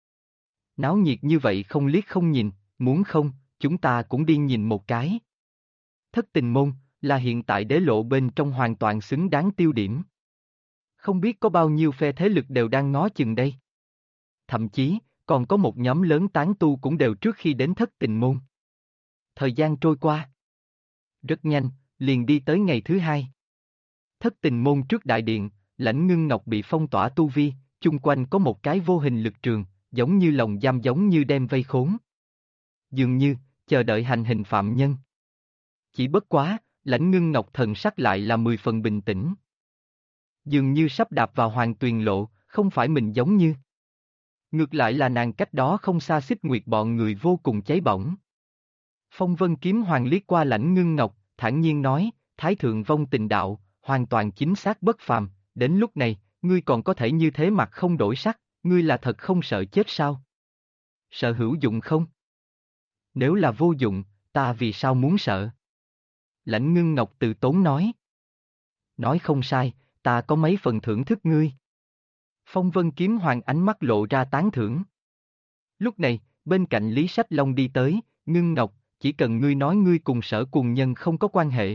[SPEAKER 1] Náo nhiệt như vậy không liếc không nhìn, muốn không, chúng ta cũng đi nhìn một cái. Thất tình môn, là hiện tại đế lộ bên trong hoàn toàn xứng đáng tiêu điểm. Không biết có bao nhiêu phe thế lực đều đang ngó chừng đây. Thậm chí, còn có một nhóm lớn tán tu cũng đều trước khi đến thất tình môn. Thời gian trôi qua. Rất nhanh, liền đi tới ngày thứ hai. Thất tình môn trước đại điện, Lãnh Ngưng Ngọc bị phong tỏa tu vi, chung quanh có một cái vô hình lực trường, giống như lồng giam giống như đem vây khốn. Dường như, chờ đợi hành hình phạm nhân. Chỉ bất quá, Lãnh Ngưng Ngọc thần sắc lại là 10 phần bình tĩnh. Dường như sắp đạp vào hoàng tuyền lộ, không phải mình giống như. Ngược lại là nàng cách đó không xa Xích Nguyệt bọn người vô cùng cháy bỏng. Phong Vân Kiếm Hoàng liếc qua Lãnh Ngưng Ngọc, thản nhiên nói, Thái thượng vong tình đạo, hoàn toàn chính xác bất phàm, đến lúc này, ngươi còn có thể như thế mặt không đổi sắc, ngươi là thật không sợ chết sao? Sợ hữu dụng không? Nếu là vô dụng, ta vì sao muốn sợ? Lãnh Ngưng Ngọc từ tốn nói. Nói không sai, ta có mấy phần thưởng thức ngươi. Phong Vân Kiếm Hoàng ánh mắt lộ ra tán thưởng. Lúc này, bên cạnh Lý Sách Long đi tới, Ngưng Ngọc, chỉ cần ngươi nói ngươi cùng Sở Cùng Nhân không có quan hệ.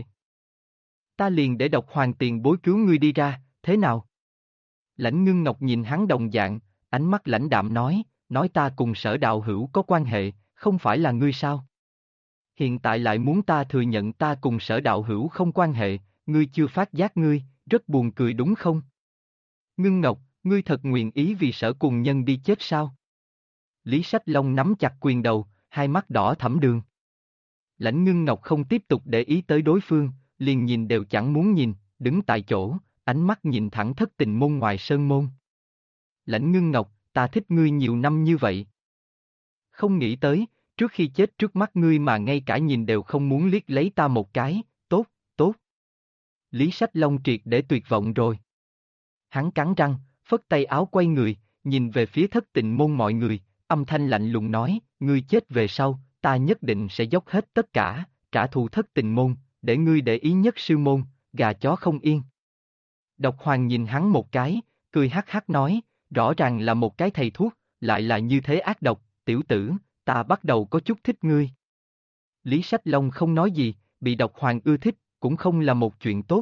[SPEAKER 1] Ta liền để độc hoàng tiền bối cứu ngươi đi ra, thế nào? Lãnh Ngưng Ngọc nhìn hắn đồng dạng, ánh mắt lãnh đạm nói ta cùng Sở đạo hữu có quan hệ, không phải là ngươi sao? Hiện tại lại muốn ta thừa nhận ta cùng Sở đạo hữu không quan hệ, ngươi chưa phát giác ngươi, rất buồn cười đúng không? Ngưng Ngọc, ngươi thật nguyện ý vì Sở Cùng Nhân đi chết sao? Lý Sách Long nắm chặt quyền đầu, hai mắt đỏ thẫm đường. Lãnh Ngưng Ngọc không tiếp tục để ý tới đối phương, liền nhìn đều chẳng muốn nhìn, đứng tại chỗ, ánh mắt nhìn thẳng thất tình môn ngoài sơn môn. Lãnh Ngưng Ngọc, ta thích ngươi nhiều năm như vậy. Không nghĩ tới, trước khi chết trước mắt ngươi mà ngay cả nhìn đều không muốn liếc lấy ta một cái, tốt, tốt. Lý Sách Long triệt để tuyệt vọng rồi. Hắn cắn răng, phất tay áo quay người, nhìn về phía thất tình môn mọi người, âm thanh lạnh lùng nói, ngươi chết về sau, ta nhất định sẽ dốc hết tất cả, trả thù thất tình môn, để ngươi để ý nhất sư môn, gà chó không yên. Độc Hoàng nhìn hắn một cái, cười hắc hắc nói, rõ ràng là một cái thầy thuốc, lại là như thế ác độc, tiểu tử, ta bắt đầu có chút thích ngươi. Lý Sách Long không nói gì, bị Độc Hoàng ưa thích, cũng không là một chuyện tốt.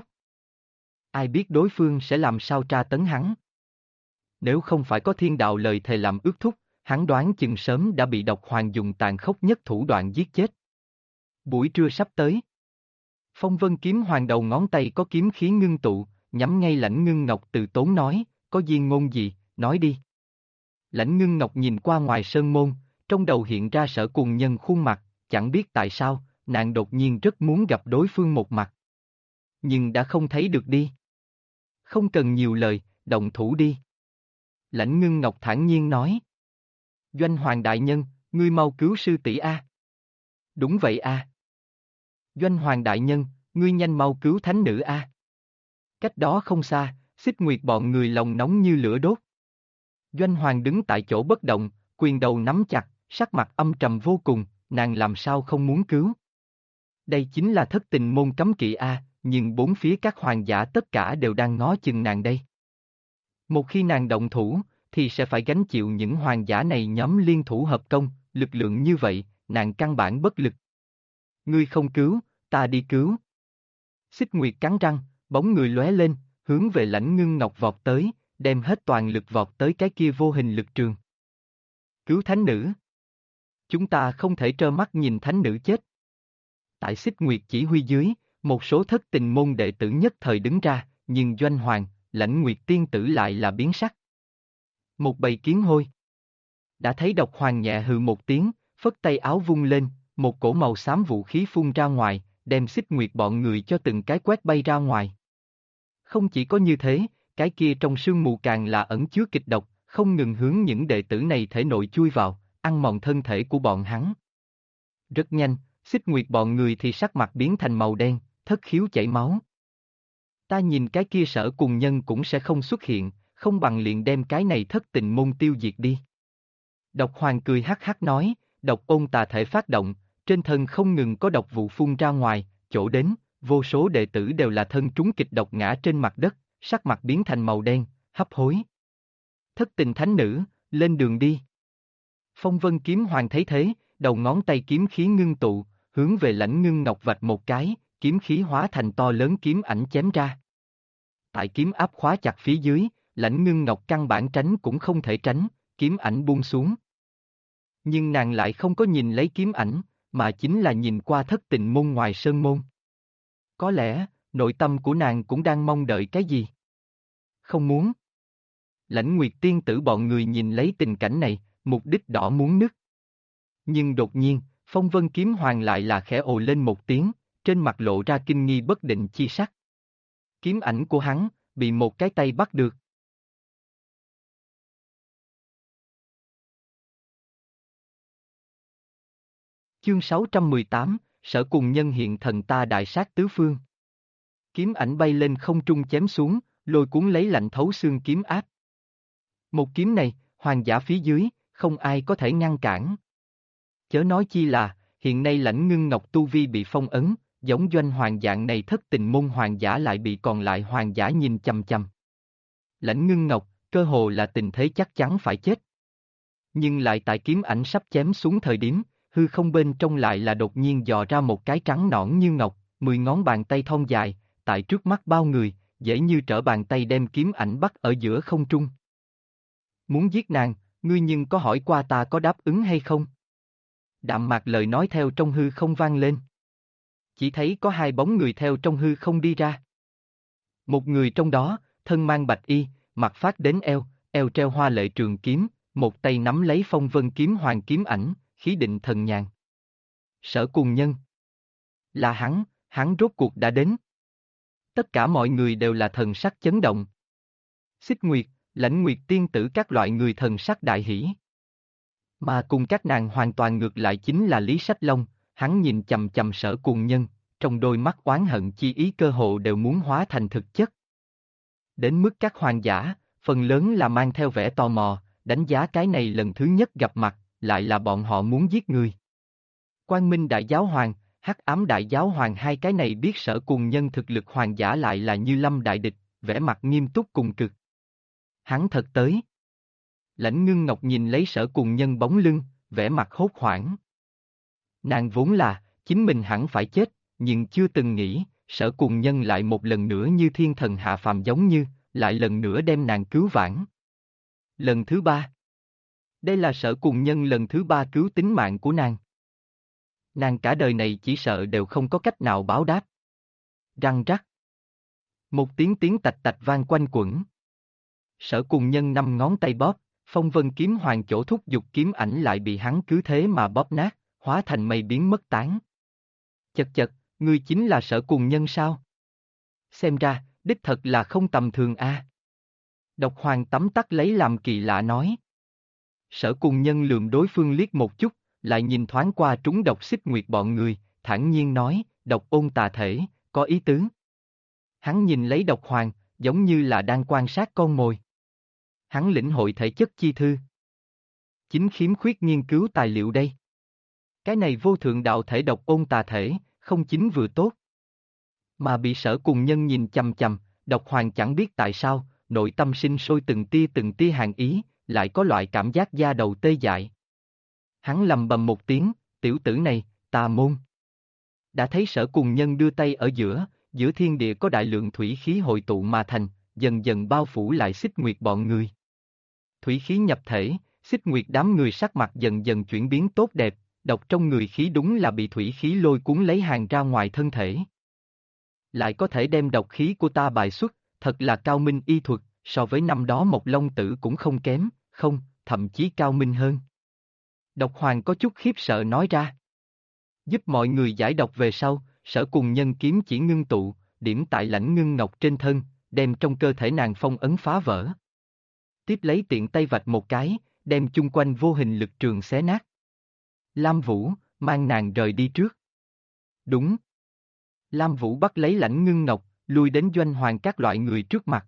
[SPEAKER 1] Ai biết đối phương sẽ làm sao tra tấn hắn. Nếu không phải có thiên đạo lời thề làm ước thúc, hắn đoán chừng sớm đã bị Độc Hoàng dùng tàn khốc nhất thủ đoạn giết chết. Buổi trưa sắp tới. Phong Vân Kiếm Hoàng đầu ngón tay có kiếm khí ngưng tụ, nhắm ngay Lãnh Ngưng Ngọc từ tốn nói, có diên ngôn gì, nói đi. Lãnh Ngưng Ngọc nhìn qua ngoài sơn môn, trong đầu hiện ra Sở Cùng Nhân khuôn mặt, chẳng biết tại sao, nàng đột nhiên rất muốn gặp đối phương một mặt. Nhưng đã không thấy được đi. Không cần nhiều lời, động thủ đi. Lãnh Ngưng Ngọc thản nhiên nói. Doanh Hoàng đại nhân, ngươi mau cứu sư tỷ a. Đúng vậy a. Doanh Hoàng đại nhân, ngươi nhanh mau cứu thánh nữ a. Cách đó không xa, Xích Nguyệt bọn người lòng nóng như lửa đốt. Doanh Hoàng đứng tại chỗ bất động, quyền đầu nắm chặt, sắc mặt âm trầm vô cùng, nàng làm sao không muốn cứu. Đây chính là thất tình môn cấm kỵ a, nhưng bốn phía các hoàng giả tất cả đều đang ngó chừng nàng đây. Một khi nàng động thủ, thì sẽ phải gánh chịu những hoàng giả này nhóm liên thủ hợp công, lực lượng như vậy, nàng căn bản bất lực. Ngươi không cứu, ta đi cứu. Xích Nguyệt cắn răng, bóng người lóe lên, hướng về Lãnh Ngưng Ngọc vọt tới, đem hết toàn lực vọt tới cái kia vô hình lực trường. Cứu thánh nữ. Chúng ta không thể trơ mắt nhìn thánh nữ chết. Tại Xích Nguyệt chỉ huy dưới, một số thất tình môn đệ tử nhất thời đứng ra, nhưng Doanh Hoàng, Lãnh Nguyệt tiên tử lại là biến sắc. Một bầy kiến hôi. Đã thấy Độc Hoàng nhẹ hừ một tiếng, phất tay áo vung lên, một cổ màu xám vũ khí phun ra ngoài, đem Xích Nguyệt bọn người cho từng cái quét bay ra ngoài. Không chỉ có như thế, cái kia trong sương mù càng là ẩn chứa kịch độc, không ngừng hướng những đệ tử này thể nội chui vào, ăn mòn thân thể của bọn hắn. Rất nhanh, Xích Nguyệt bọn người thì sắc mặt biến thành màu đen, thất khiếu chảy máu. Ta nhìn cái kia Sở Cùng Nhân cũng sẽ không xuất hiện, không bằng liền đem cái này thất tình môn tiêu diệt đi. Độc Hoàng cười hắc hắc nói, độc ôn tà thể phát động, trên thân không ngừng có độc vụ phun ra ngoài, chỗ đến, vô số đệ tử đều là thân trúng kịch độc ngã trên mặt đất, sắc mặt biến thành màu đen, hấp hối. Thất tình thánh nữ, lên đường đi. Phong Vân Kiếm Hoàng thấy thế, đầu ngón tay kiếm khí ngưng tụ, hướng về Lãnh Ngưng Ngọc vạch một cái, kiếm khí hóa thành to lớn kiếm ảnh chém ra. Tại kiếm áp khóa chặt phía dưới, Lãnh Ngưng Ngọc căn bản tránh cũng không thể tránh, kiếm ảnh buông xuống. Nhưng nàng lại không có nhìn lấy kiếm ảnh, mà chính là nhìn qua thất tình môn ngoài sơn môn. Có lẽ, nội tâm của nàng cũng đang mong đợi cái gì? Không muốn. Lãnh Nguyệt tiên tử bọn người nhìn lấy tình cảnh này, mục đích đỏ muốn nứt. Nhưng đột nhiên, Phong Vân Kiếm Hoàng lại là khẽ ồ lên một tiếng, trên mặt lộ ra kinh nghi bất định chi sắc. Kiếm ảnh của hắn, bị một cái tay bắt được. Chương 618, Sở Cùng Nhân hiện thần ta đại sát tứ phương. Kiếm ảnh bay lên không trung chém xuống, lôi cuốn lấy lạnh thấu xương kiếm áp. Một kiếm này, hoàng giả phía dưới, không ai có thể ngăn cản. Chớ nói chi là, hiện nay Lãnh Ngưng Ngọc tu vi bị phong ấn, giống Doanh Hoàng dạng này thất tình môn hoàng giả lại bị còn lại hoàng giả nhìn chằm chằm. Lãnh Ngưng Ngọc, cơ hồ là tình thế chắc chắn phải chết. Nhưng lại tại kiếm ảnh sắp chém xuống thời điểm, hư không bên trong lại là đột nhiên dò ra một cái trắng nõn như ngọc, 10 ngón bàn tay thon dài, tại trước mắt bao người, dễ như trở bàn tay đem kiếm ảnh bắt ở giữa không trung. Muốn giết nàng, ngươi nhưng có hỏi qua ta có đáp ứng hay không? Đạm mạc lời nói theo trong hư không vang lên. Chỉ thấy có hai bóng người theo trong hư không đi ra. Một người trong đó, thân mang bạch y, mặt phát đến eo, eo treo hoa lệ trường kiếm, một tay nắm lấy Phong Vân Kiếm Hoàng kiếm ảnh, khí định thần nhàn. Sở Cùng Nhân. Là hắn rốt cuộc đã đến. Tất cả mọi người đều là thần sắc chấn động. Xích Nguyệt, Lãnh Nguyệt tiên tử các loại người thần sắc đại hỷ. Mà cùng các nàng hoàn toàn ngược lại chính là Lý Sách Long, hắn nhìn chằm chằm Sở Cùng Nhân, trong đôi mắt oán hận chi ý cơ hồ đều muốn hóa thành thực chất. Đến mức các hoàng giả, phần lớn là mang theo vẻ tò mò, đánh giá cái này lần thứ nhất gặp mặt, lại là bọn họ muốn giết người. Quang Minh Đại Giáo Hoàng, Hắc ám đại giáo hoàng hai cái này biết Sở Cùng Nhân thực lực hoàng giả lại là như lâm đại địch, vẻ mặt nghiêm túc cùng cực. Hắn thật tới. Lãnh Ngưng Ngọc nhìn lấy Sở Cùng Nhân bóng lưng, vẻ mặt hốt hoảng. Nàng vốn là, chính mình hẳn phải chết, nhưng chưa từng nghĩ, Sở Cùng Nhân lại một lần nữa như thiên thần hạ phàm giống như, lại lần nữa đem nàng cứu vãn. Lần thứ ba. Đây là Sở Cùng Nhân lần thứ ba cứu tính mạng của nàng. Nàng cả đời này chỉ sợ đều không có cách nào báo đáp. Răng rắc. Một tiếng tiếng tạch tạch vang quanh quẩn. Sở Cùng Nhân năm ngón tay bóp, phong vân kiếm hoàng chỗ thúc giục kiếm ảnh lại bị hắn cứ thế mà bóp nát, hóa thành mây biến mất tán. Chật chật, ngươi chính là Sở Cùng Nhân sao? Xem ra, đích thật là không tầm thường a. Độc Hoàng tấm tắc lấy làm kỳ lạ nói. Sở Cùng Nhân lườm đối phương liếc một chút, lại nhìn thoáng qua trúng độc xích nguyệt bọn người, thản nhiên nói, độc ôn tà thể, có ý tứ. Hắn nhìn lấy Độc Hoàng, giống như là đang quan sát con mồi. Hắn lĩnh hội thể chất chi thư. Chính khiếm khuyết nghiên cứu tài liệu đây. Cái này vô thượng đạo thể độc ôn tà thể, không chính vừa tốt. Mà bị Sở Cùng Nhân nhìn chằm chằm, Độc Hoàng chẳng biết tại sao, nội tâm sinh sôi từng tia hàn ý, lại có loại cảm giác da đầu tê dại. Hắn lầm bầm một tiếng, tiểu tử này, tà môn. Đã thấy Sở Cùng Nhân đưa tay ở giữa thiên địa có đại lượng thủy khí hội tụ mà thành, dần dần bao phủ lại xích nguyệt bọn người. Thủy khí nhập thể, xích nguyệt đám người sắc mặt dần dần chuyển biến tốt đẹp, độc trong người khí đúng là bị thủy khí lôi cuốn lấy hàng ra ngoài thân thể. Lại có thể đem độc khí của ta bài xuất, thật là cao minh y thuật, so với năm đó Mộc Long Tử cũng không kém, không, thậm chí cao minh hơn. Độc Hoàng có chút khiếp sợ nói ra. Giúp mọi người giải độc về sau, Sở Cùng Nhân kiếm chỉ ngưng tụ, điểm tại Lãnh Ngưng Ngọc trên thân, đem trong cơ thể nàng phong ấn phá vỡ. Tiếp lấy tiện tay vạch một cái, đem chung quanh vô hình lực trường xé nát. Lam Vũ, mang nàng rời đi trước. Đúng. Lam Vũ bắt lấy Lãnh Ngưng Ngọc, lui đến doanh hoàng các loại người trước mặt.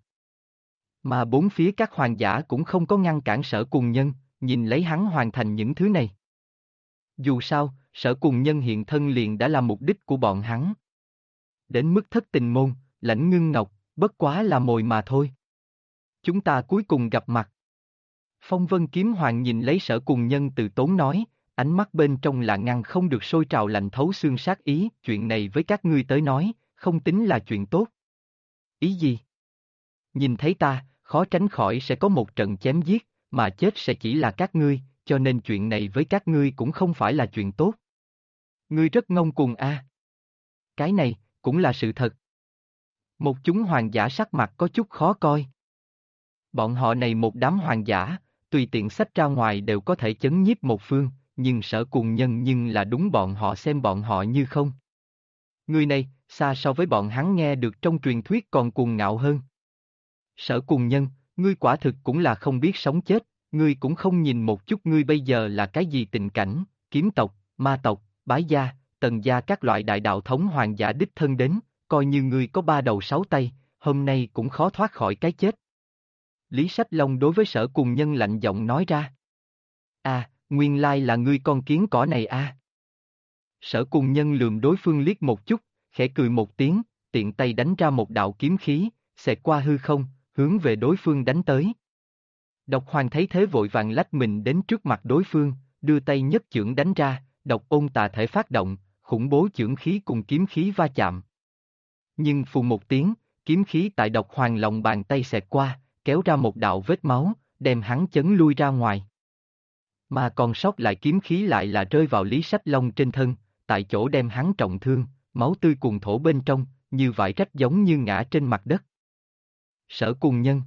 [SPEAKER 1] Mà bốn phía các hoàng giả cũng không có ngăn cản Sở Cùng Nhân, nhìn lấy hắn hoàn thành những thứ này. Dù sao, Sở Cùng Nhân hiện thân liền đã là mục đích của bọn hắn. Đến mức thất tình môn, Lãnh Ngưng Ngọc, bất quá là mồi mà thôi. Chúng ta cuối cùng gặp mặt. Phong Vân Kiếm Hoàng nhìn lấy Sở Cùng Nhân từ tốn nói, ánh mắt bên trong là ngăn không được sôi trào lạnh thấu xương sát ý, chuyện này với các ngươi tới nói, không tính là chuyện tốt. Ý gì? Nhìn thấy ta, khó tránh khỏi sẽ có một trận chém giết, mà chết sẽ chỉ là các ngươi, cho nên chuyện này với các ngươi cũng không phải là chuyện tốt. Ngươi rất ngông cuồng a. Cái này, cũng là sự thật. Một chúng hoàng giả sắc mặt có chút khó coi. Bọn họ này một đám hoàng giả, tùy tiện xách ra ngoài đều có thể chấn nhiếp một phương, nhưng Sở Cùng Nhân nhưng là đúng bọn họ xem bọn họ như không. Người này, xa so với bọn hắn nghe được trong truyền thuyết còn cuồng ngạo hơn. Sở Cùng Nhân, ngươi quả thực cũng là không biết sống chết, ngươi cũng không nhìn một chút ngươi bây giờ là cái gì tình cảnh, kiếm tộc, ma tộc, bái gia, tần gia các loại đại đạo thống hoàng giả đích thân đến, coi như ngươi có 3 đầu 6 tay, hôm nay cũng khó thoát khỏi cái chết. Lý Sách Long đối với Sở Cùng Nhân lạnh giọng nói ra. À, nguyên lai là ngươi con kiến cỏ này à. Sở Cùng Nhân lườm đối phương liếc một chút, khẽ cười một tiếng, tiện tay đánh ra một đạo kiếm khí, xẹt qua hư không, hướng về đối phương đánh tới. Độc Hoàng thấy thế vội vàng lách mình đến trước mặt đối phương, đưa tay nhất chưởng đánh ra, độc ôn tà thể phát động, khủng bố chưởng khí cùng kiếm khí va chạm. Nhưng phù một tiếng, kiếm khí tại Độc Hoàng lòng bàn tay xẹt qua, kéo ra một đạo vết máu, đem hắn chấn lui ra ngoài. Mà còn sót lại kiếm khí lại là rơi vào Lý Sách Long trên thân, tại chỗ đem hắn trọng thương, máu tươi cuồn thổ bên trong, như vải rách giống như ngã trên mặt đất. Sở Cùng Nhân.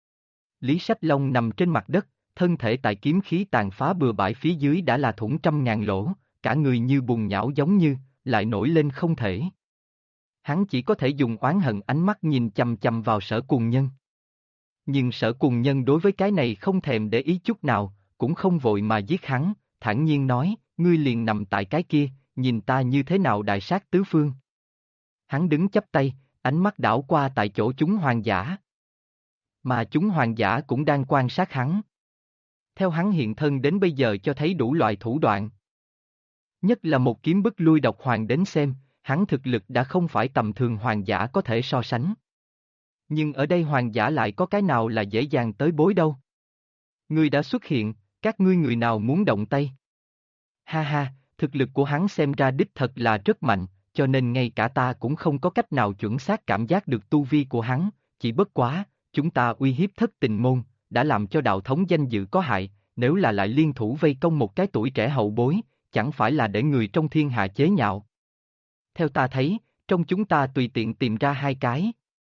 [SPEAKER 1] Lý Sách Long nằm trên mặt đất, thân thể tại kiếm khí tàn phá bừa bãi phía dưới đã là thủng trăm ngàn lỗ, cả người như bùn nhão giống như, lại nổi lên không thể. Hắn chỉ có thể dùng oán hận ánh mắt nhìn chằm chằm vào Sở Cùng Nhân. Nhưng Sở Cùng Nhân đối với cái này không thèm để ý chút nào, cũng không vội mà giết hắn, thản nhiên nói, ngươi liền nằm tại cái kia, nhìn ta như thế nào đại sát tứ phương. Hắn đứng chắp tay, ánh mắt đảo qua tại chỗ chúng hoàng giả. Mà chúng hoàng giả cũng đang quan sát hắn. Theo hắn hiện thân đến bây giờ cho thấy đủ loại thủ đoạn. Nhất là một kiếm bức lui độc hoàng đến xem, hắn thực lực đã không phải tầm thường hoàng giả có thể so sánh. Nhưng ở đây hoàng giả lại có cái nào là dễ dàng tới bối đâu. Ngươi đã xuất hiện, các ngươi người nào muốn động tay? Ha ha, thực lực của hắn xem ra đích thật là rất mạnh, cho nên ngay cả ta cũng không có cách nào chuẩn xác cảm giác được tu vi của hắn, chỉ bất quá, chúng ta uy hiếp Thất Tình môn, đã làm cho đạo thống danh dự có hại, nếu là lại liên thủ vây công một cái tuổi trẻ hậu bối, chẳng phải là để người trong thiên hạ chế nhạo. Theo ta thấy, trong chúng ta tùy tiện tìm ra hai cái.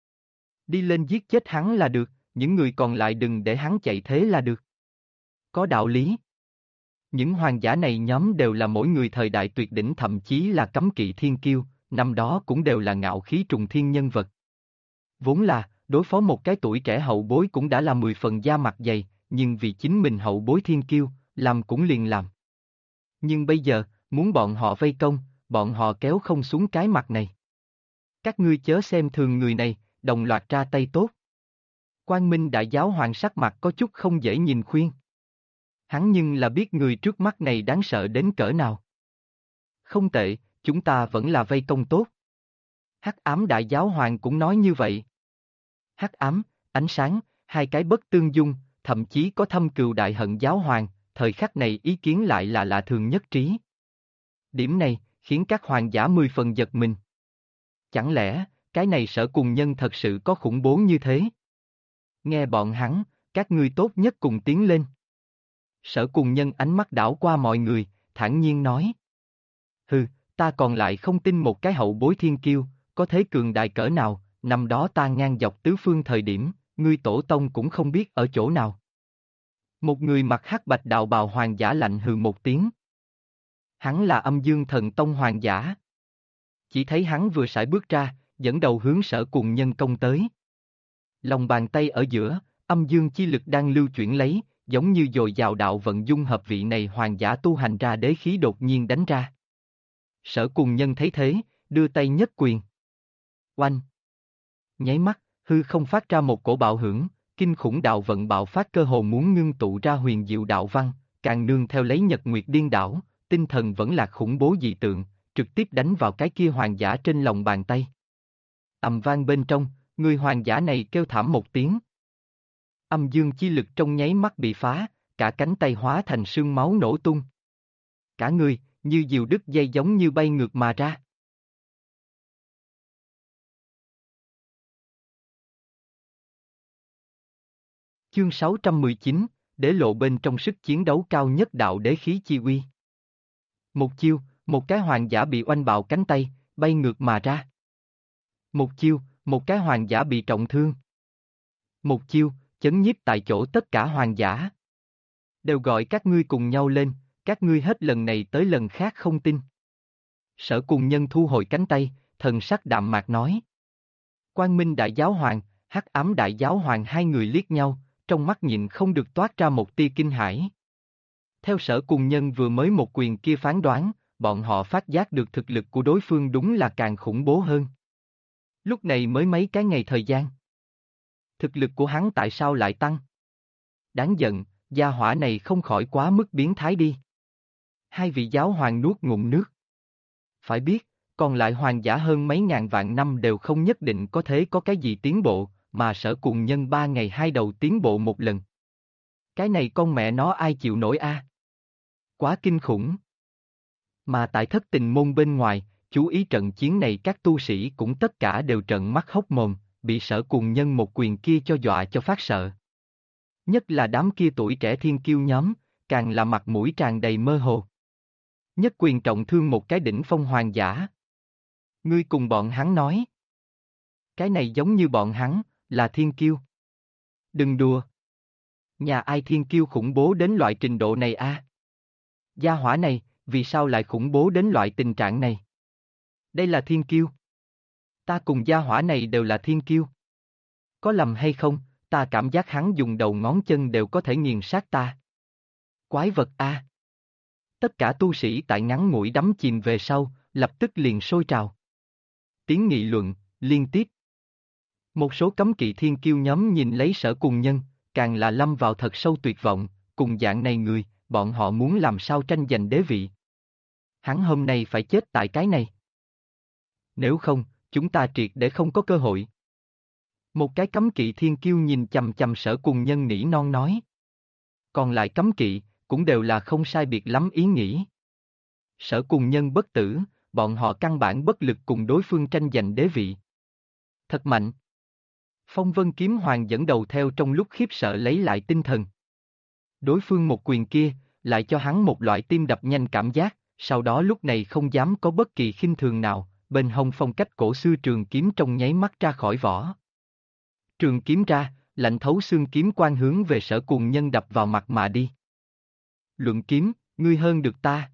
[SPEAKER 1] Đi lên giết chết hắn là được, những người còn lại đừng để hắn chạy thế là được. Có đạo lý. Những hoàng giả này nhóm đều là mỗi người thời đại tuyệt đỉnh, thậm chí là cấm kỵ thiên kiêu, năm đó cũng đều là ngạo khí trùng thiên nhân vật. Vốn là, đối phó một cái tuổi trẻ hậu bối cũng đã là 10 phần da mặt dày, nhưng vì chính mình hậu bối thiên kiêu, làm cũng liền làm. Nhưng bây giờ, muốn bọn họ vây công, bọn họ kéo không xuống cái mặt này. Các ngươi chớ xem thường người này, đồng loạt ra tay tốt. Quang Minh Đại Giáo Hoàng sắc mặt có chút không dễ nhìn khuyên. Hắn nhưng là biết người trước mắt này đáng sợ đến cỡ nào. Không tệ, chúng ta vẫn là vây công tốt. Hắc Ám Đại Giáo Hoàng cũng nói như vậy. Hắc ám, ánh sáng, hai cái bất tương dung, thậm chí có thâm cừu đại hận Giáo Hoàng, thời khắc này ý kiến lại là lạ thường nhất trí. Điểm này, khiến các hoàng giả 10 phần giật mình. Chẳng lẽ, cái này Sở Cùng Nhân thật sự có khủng bố như thế? Nghe bọn hắn, các ngươi tốt nhất cùng tiến lên. Sở Cùng Nhân ánh mắt đảo qua mọi người, thản nhiên nói. Hừ, ta còn lại không tin một cái hậu bối thiên kiêu, có thế cường đại cỡ nào, năm đó ta ngang dọc tứ phương thời điểm, ngươi tổ tông cũng không biết ở chỗ nào. Một người mặc hắc bạch đạo bào hoàng giả lạnh hừ một tiếng. Hắn là Âm Dương Thần Tông hoàng giả. Chỉ thấy hắn vừa sải bước ra, dẫn đầu hướng Sở Cùng Nhân công tới. Lòng bàn tay ở giữa, âm dương chi lực đang lưu chuyển lấy, giống như dồi dào đạo vận dung hợp vị này hoàng giả tu hành ra đế khí đột nhiên đánh ra. Sở Cùng Nhân thấy thế, đưa tay nhất quyền. Oanh! Nháy mắt, hư không phát ra một cổ bạo hưởng, kinh khủng đạo vận bạo phát cơ hồ muốn ngưng tụ ra huyền diệu đạo văn, càng nương theo lấy nhật nguyệt điên đảo, tinh thần vẫn là khủng bố dị tượng, trực tiếp đánh vào cái kia hoàng giả trên lòng bàn tay. Ầm vang bên trong, người hoàng giả này kêu thảm một tiếng. Âm dương chi lực trong nháy mắt bị phá, cả cánh tay hóa thành sương máu nổ tung. Cả người, như diều đứt dây giống như bay ngược mà ra. Chương 619, để lộ bên trong sức chiến đấu cao nhất đạo đế khí chi uy. Một chiêu, một cái hoàng giả bị oanh bạo cánh tay, bay ngược mà ra. Một chiêu, một cái hoàng giả bị trọng thương. Một chiêu, chấn nhiếp tại chỗ tất cả hoàng giả. Đều gọi các ngươi cùng nhau lên, các ngươi hết lần này tới lần khác không tin. Sở Cùng Nhân thu hồi cánh tay, thần sắc đạm mạc nói. Quang Minh Đại Giáo Hoàng, Hắc Ám Đại Giáo Hoàng hai người liếc nhau, trong mắt nhịn không được toát ra một tia kinh hãi. Theo Sở Cùng Nhân vừa mới một quyền kia phán đoán, bọn họ phát giác được thực lực của đối phương đúng là càng khủng bố hơn. Lúc này mới mấy cái ngày thời gian. Thực lực của hắn tại sao lại tăng? Đáng giận, gia hỏa này không khỏi quá mức biến thái đi. Hai vị giáo hoàng nuốt ngụm nước. Phải biết, còn lại hoàng giả hơn mấy ngàn vạn năm đều không nhất định có thể có cái gì tiến bộ, mà Sở Cùng Nhân 3 ngày 2 đầu tiến bộ một lần. Cái này con mẹ nó ai chịu nổi a? Quá kinh khủng. Mà tại Thất Tình môn bên ngoài, chú ý trận chiến này các tu sĩ cũng tất cả đều trợn mắt hốc mồm, bị Sở Cùng Nhân một quyền kia cho dọa cho phát sợ. Nhất là đám kia tuổi trẻ thiên kiêu nhóm, càng là mặt mũi tràn đầy mơ hồ. Nhất quyền trọng thương một cái đỉnh phong hoàng giả. Ngươi cùng bọn hắn nói. Cái này giống như bọn hắn, là thiên kiêu. Đừng đùa. Nhà ai thiên kiêu khủng bố đến loại trình độ này a? Gia hỏa này, vì sao lại khủng bố đến loại tình trạng này? Đây là thiên kiêu. Ta cùng gia hỏa này đều là thiên kiêu. Có lầm hay không, ta cảm giác hắn dùng đầu ngón chân đều có thể nghiền sát ta. Quái vật a! Tất cả tu sĩ tại ngắn ngủi đắm chìm về sau, lập tức liền sôi trào. Tiếng nghị luận, liên tiếp. Một số cấm kỵ thiên kiêu nhóm nhìn lấy Sở Cùng Nhân, càng là lâm vào thật sâu tuyệt vọng, cùng dạng này người, bọn họ muốn làm sao tranh giành đế vị. Hắn hôm nay phải chết tại cái này. Nếu không, chúng ta triệt để không có cơ hội. Một cái cấm kỵ thiên kiêu nhìn chằm chằm Sở Cùng Nhân nỉ non nói. Còn lại cấm kỵ, cũng đều là không sai biệt lắm ý nghĩ. Sở Cùng Nhân bất tử, bọn họ căn bản bất lực cùng đối phương tranh giành đế vị. Thật mạnh. Phong Vân Kiếm Hoàng dẫn đầu theo trong lúc khiếp sợ lấy lại tinh thần. Đối phương một quyền kia, lại cho hắn một loại tim đập nhanh cảm giác, sau đó lúc này không dám có bất kỳ khinh thường nào, bên hông phong cách cổ xưa trường kiếm trong nháy mắt ra khỏi vỏ. Trường kiếm ra, lạnh thấu xương kiếm quang hướng về Sở Cùng Nhân đập vào mặt mà đi. Luận kiếm, ngươi hơn được ta.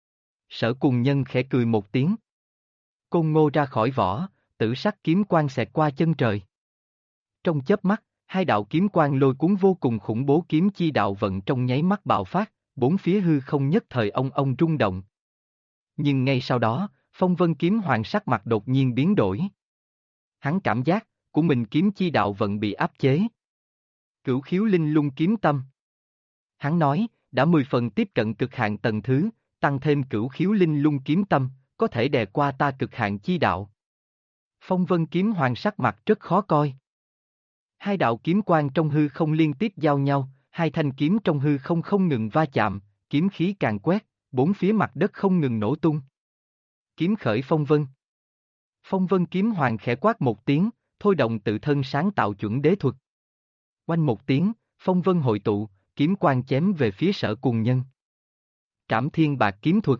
[SPEAKER 1] Sở Cùng Nhân khẽ cười một tiếng. Côn ngô ra khỏi vỏ, tử sắc kiếm quang xẹt qua chân trời. Trong chớp mắt, hai đạo kiếm quang lôi cuốn vô cùng khủng bố kiếm chi đạo vận trong nháy mắt bạo phát, bốn phía hư không nhất thời ông rung động. Nhưng ngay sau đó, Phong Vân Kiếm Hoàng sắc mặt đột nhiên biến đổi. Hắn cảm giác của mình kiếm chi đạo vận bị áp chế. Cửu khiếu linh lung kiếm tâm. Hắn nói, đã 10 phần tiếp cận cực hạn tầng thứ, tăng thêm cửu khiếu linh lung kiếm tâm, có thể đè qua ta cực hạn chi đạo. Phong Vân Kiếm Hoàng sắc mặt rất khó coi. Hai đạo kiếm quang trong hư không liên tiếp giao nhau, hai thanh kiếm trong hư không không ngừng va chạm, kiếm khí càng quét, bốn phía mặt đất không ngừng nổ tung. Kiếm khởi phong vân. Phong Vân Kiếm Hoàng khẽ quát một tiếng, thôi động tự thân sáng tạo chuẩn đế thuật. Oanh một tiếng, phong vân hội tụ, kiếm quang chém về phía Sở Cùng Nhân. Trảm Thiên Bạc kiếm thuật.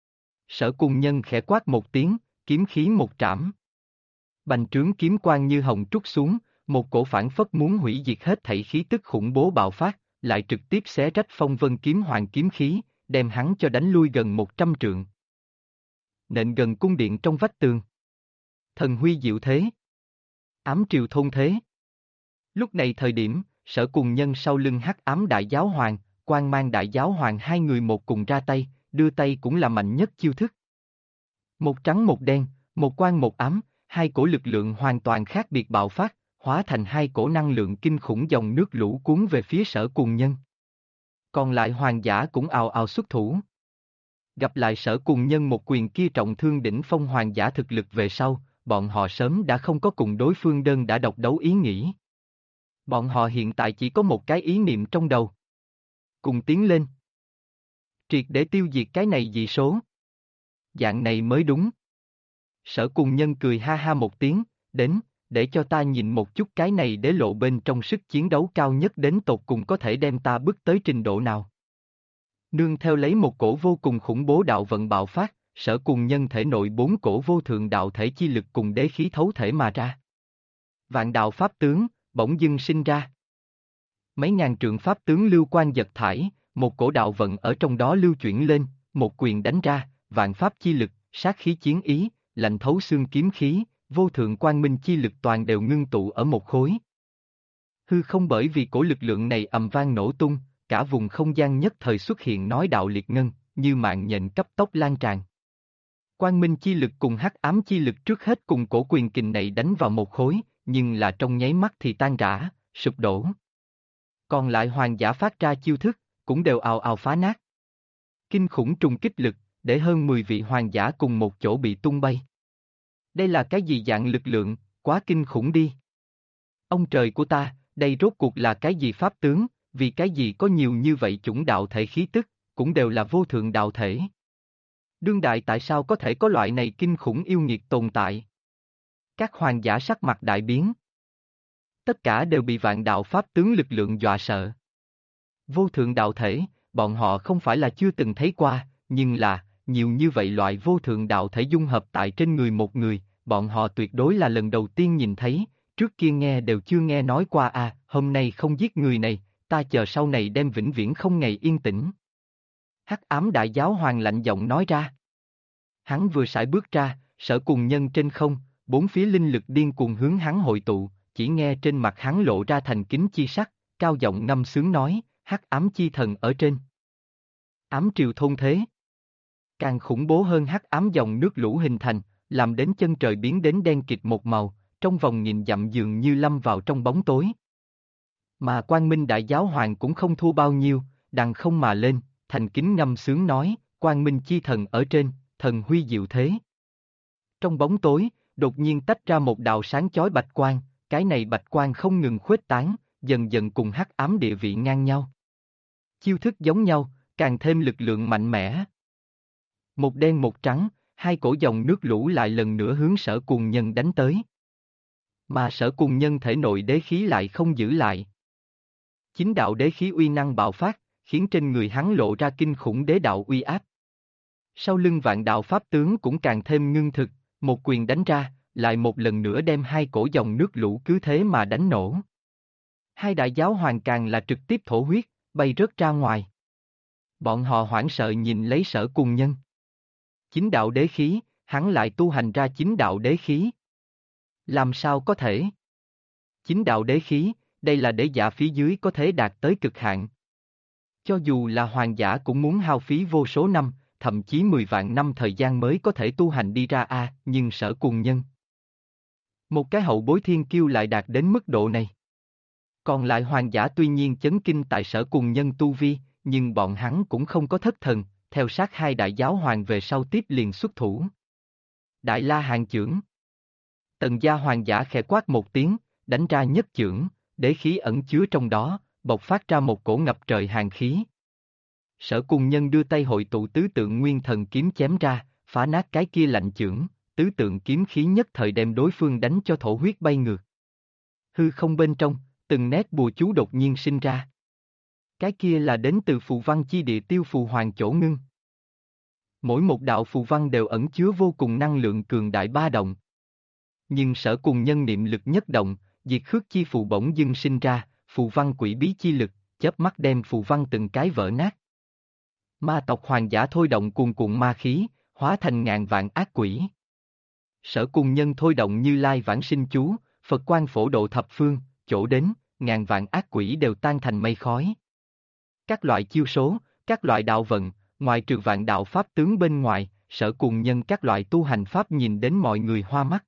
[SPEAKER 1] Sở Cùng Nhân khẽ quát một tiếng, kiếm khí một trảm. Bành trướng kiếm quang như hồng trút xuống, một cổ phản phất muốn hủy diệt hết thảy khí tức khủng bố bạo phát, lại trực tiếp xé rách Phong Vân Kiếm Hoàng kiếm khí, đem hắn cho đánh lui gần 100 trượng. Nện gần cung điện trong vách tường. Thần huy diệu thế. Ám triều thôn thế. Lúc này thời điểm, Sở Cùng Nhân sau lưng Hắc Ám Đại Giáo Hoàng, Quang Mang Đại Giáo Hoàng hai người một cùng ra tay, đưa tay cũng là mạnh nhất chiêu thức. Một trắng một đen, một quang một ám, hai cổ lực lượng hoàn toàn khác biệt bạo phát, hóa thành hai cổ năng lượng kinh khủng dòng nước lũ cuốn về phía Sở Cùng Nhân. Còn lại hoàng giả cũng ào ào xuất thủ. Gặp lại Sở Cùng Nhân một quyền kia trọng thương đỉnh phong hoàng giả thực lực về sau, bọn họ sớm đã không có cùng đối phương đơn đã độc đấu ý nghĩ. Bọn họ hiện tại chỉ có một cái ý niệm trong đầu. Cùng tiến lên. Triệt để tiêu diệt cái này dị số. Dạng này mới đúng. Sở Cùng Nhân cười ha ha một tiếng, đến, để cho ta nhìn một chút cái này đế lộ bên trong sức chiến đấu cao nhất đến tột cùng có thể đem ta bước tới trình độ nào. Nương theo lấy một cổ vô cùng khủng bố đạo vận bạo phát, Sở Cùng Nhân thể nội 4 cổ vô thượng đạo thể chi lực cùng đế khí thấu thể mà ra. Vạn đạo pháp tướng, bỗng dưng sinh ra. Mấy ngàn trượng pháp tướng lưu quan giật thải, một cổ đạo vận ở trong đó lưu chuyển lên, một quyền đánh ra, vạn pháp chi lực, sát khí chiến ý, lạnh thấu xương kiếm khí, vô thượng quang minh chi lực toàn đều ngưng tụ ở một khối. Hư không bởi vì cổ lực lượng này ầm vang nổ tung, cả vùng không gian nhất thời xuất hiện nói đạo liệt ngân, như mạng nhện cấp tốc lan tràn. Quang minh chi lực cùng hắc ám chi lực trước hết cùng cổ quyền kình này đánh vào một khối, nhưng là trong nháy mắt thì tan rã, sụp đổ. Còn lại hoàng giả phát ra chiêu thức, cũng đều ào ào phá nát. Kinh khủng trùng kích lực, để hơn 10 vị hoàng giả cùng một chỗ bị tung bay. Đây là cái gì dạng lực lượng, quá kinh khủng đi. Ông trời của ta, đây rốt cuộc là cái gì pháp tướng, vì cái gì có nhiều như vậy chủng đạo thể khí tức, cũng đều là vô thượng đạo thể. Đương đại tại sao có thể có loại này kinh khủng yêu nghiệt tồn tại? Các hoàng giả sắc mặt đại biến. Tất cả đều bị vạn đạo pháp tướng lực lượng dọa sợ. Vô thượng đạo thể, bọn họ không phải là chưa từng thấy qua, nhưng là, nhiều như vậy loại vô thượng đạo thể dung hợp tại trên người một người, bọn họ tuyệt đối là lần đầu tiên nhìn thấy, trước kia nghe đều chưa nghe nói qua à, hôm nay không giết người này, ta chờ sau này đem vĩnh viễn không ngày yên tĩnh. Hắc ám đại giáo hoàng lạnh giọng nói ra. Hắn vừa sải bước ra, Sở Cùng Nhân trên không, bốn phía linh lực điên cuồng hướng hắn hội tụ, chỉ nghe trên mặt hắn lộ ra thành kính chi sắc, cao giọng ngâm sướng nói, hắc ám chi thần ở trên. Ám triều thôn thế. Càng khủng bố hơn hắc ám dòng nước lũ hình thành, làm đến chân trời biến đến đen kịt một màu, trong vòng nghìn dặm dường như lâm vào trong bóng tối. Mà Quang Minh Đại Giáo Hoàng cũng không thua bao nhiêu, đằng không mà lên, thành kính ngâm sướng nói, quang minh chi thần ở trên, thần huy diệu thế. Trong bóng tối, đột nhiên tách ra một đạo sáng chói bạch quang, cái này bạch quang không ngừng khuếch tán, dần dần cùng hắc ám địa vị ngang nhau. Chiêu thức giống nhau, càng thêm lực lượng mạnh mẽ. Một đen một trắng, hai cổ dòng nước lũ lại lần nữa hướng Sở Cuồng Nhân đánh tới. Mà Sở Cuồng Nhân thể nội đế khí lại không giữ lại. Chính đạo đế khí uy năng bạo phát, khiến trên người hắn lộ ra kinh khủng đế đạo uy áp. Sau lưng vạn đạo pháp tướng cũng càng thêm ngưng thực, một quyền đánh ra, lại một lần nữa đem hai cổ dòng nước lũ cứ thế mà đánh nổ. Hai đại giáo hoàng càng là trực tiếp thổ huyết, bay rớt ra ngoài. Bọn họ hoảng sợ nhìn lấy Sở Cuồng Nhân. Chính đạo đế khí, hắn lại tu hành ra chính đạo đế khí. Làm sao có thể? Chính đạo đế khí, đây là đế giả phía dưới có thể đạt tới cực hạn. Cho dù là hoàng giả cũng muốn hao phí vô số năm, thậm chí 10 vạn năm thời gian mới có thể tu hành đi ra nhưng Sở Cuồng Nhân. Một cái hậu bối thiên kiêu lại đạt đến mức độ này. Còn lại hoàng giả tuy nhiên chấn kinh tại Sở Cuồng Nhân tu vi, nhưng bọn hắn cũng không có thất thần, theo sát hai đại giáo hoàng về sau tiếp liền xuất thủ. Đại La Hàn chưởng. Tần gia hoàng giả khẽ quát một tiếng, đánh ra nhất chưởng, đế khí ẩn chứa trong đó, bộc phát ra một cổ ngập trời hàn khí. Sở Cuồng Nhân đưa tay hội tụ tứ tượng nguyên thần kiếm chém ra, phá nát cái kia lạnh chưởng, tứ tượng kiếm khí nhất thời đem đối phương đánh cho thổ huyết bay ngược. Hư không bên trong, từng nét bùa chú đột nhiên sinh ra. Cái kia là đến từ phù văn chi địa Tiêu Phù Hoàng chỗ ngưng. Mỗi một đạo phù văn đều ẩn chứa vô cùng năng lượng cường đại ba động. Nhưng Sở Cuồng Nhân niệm lực nhất động, diệt khước chi phù bỗng dưng sinh ra, phù văn quỷ bí chi lực, chớp mắt đem phù văn từng cái vỡ nát. Ma tộc hoàng giả thôi động cuồn cuộn ma khí, hóa thành ngàn vạn ác quỷ. Sở Cuồng Nhân thôi động Như Lai vãng sinh chú, Phật quang phổ độ thập phương, chỗ đến, ngàn vạn ác quỷ đều tan thành mây khói. Các loại chiêu số, các loại đạo vận, ngoài trừ vạn đạo pháp tướng bên ngoài, Sở Cuồng Nhân các loại tu hành pháp nhìn đến mọi người hoa mắt.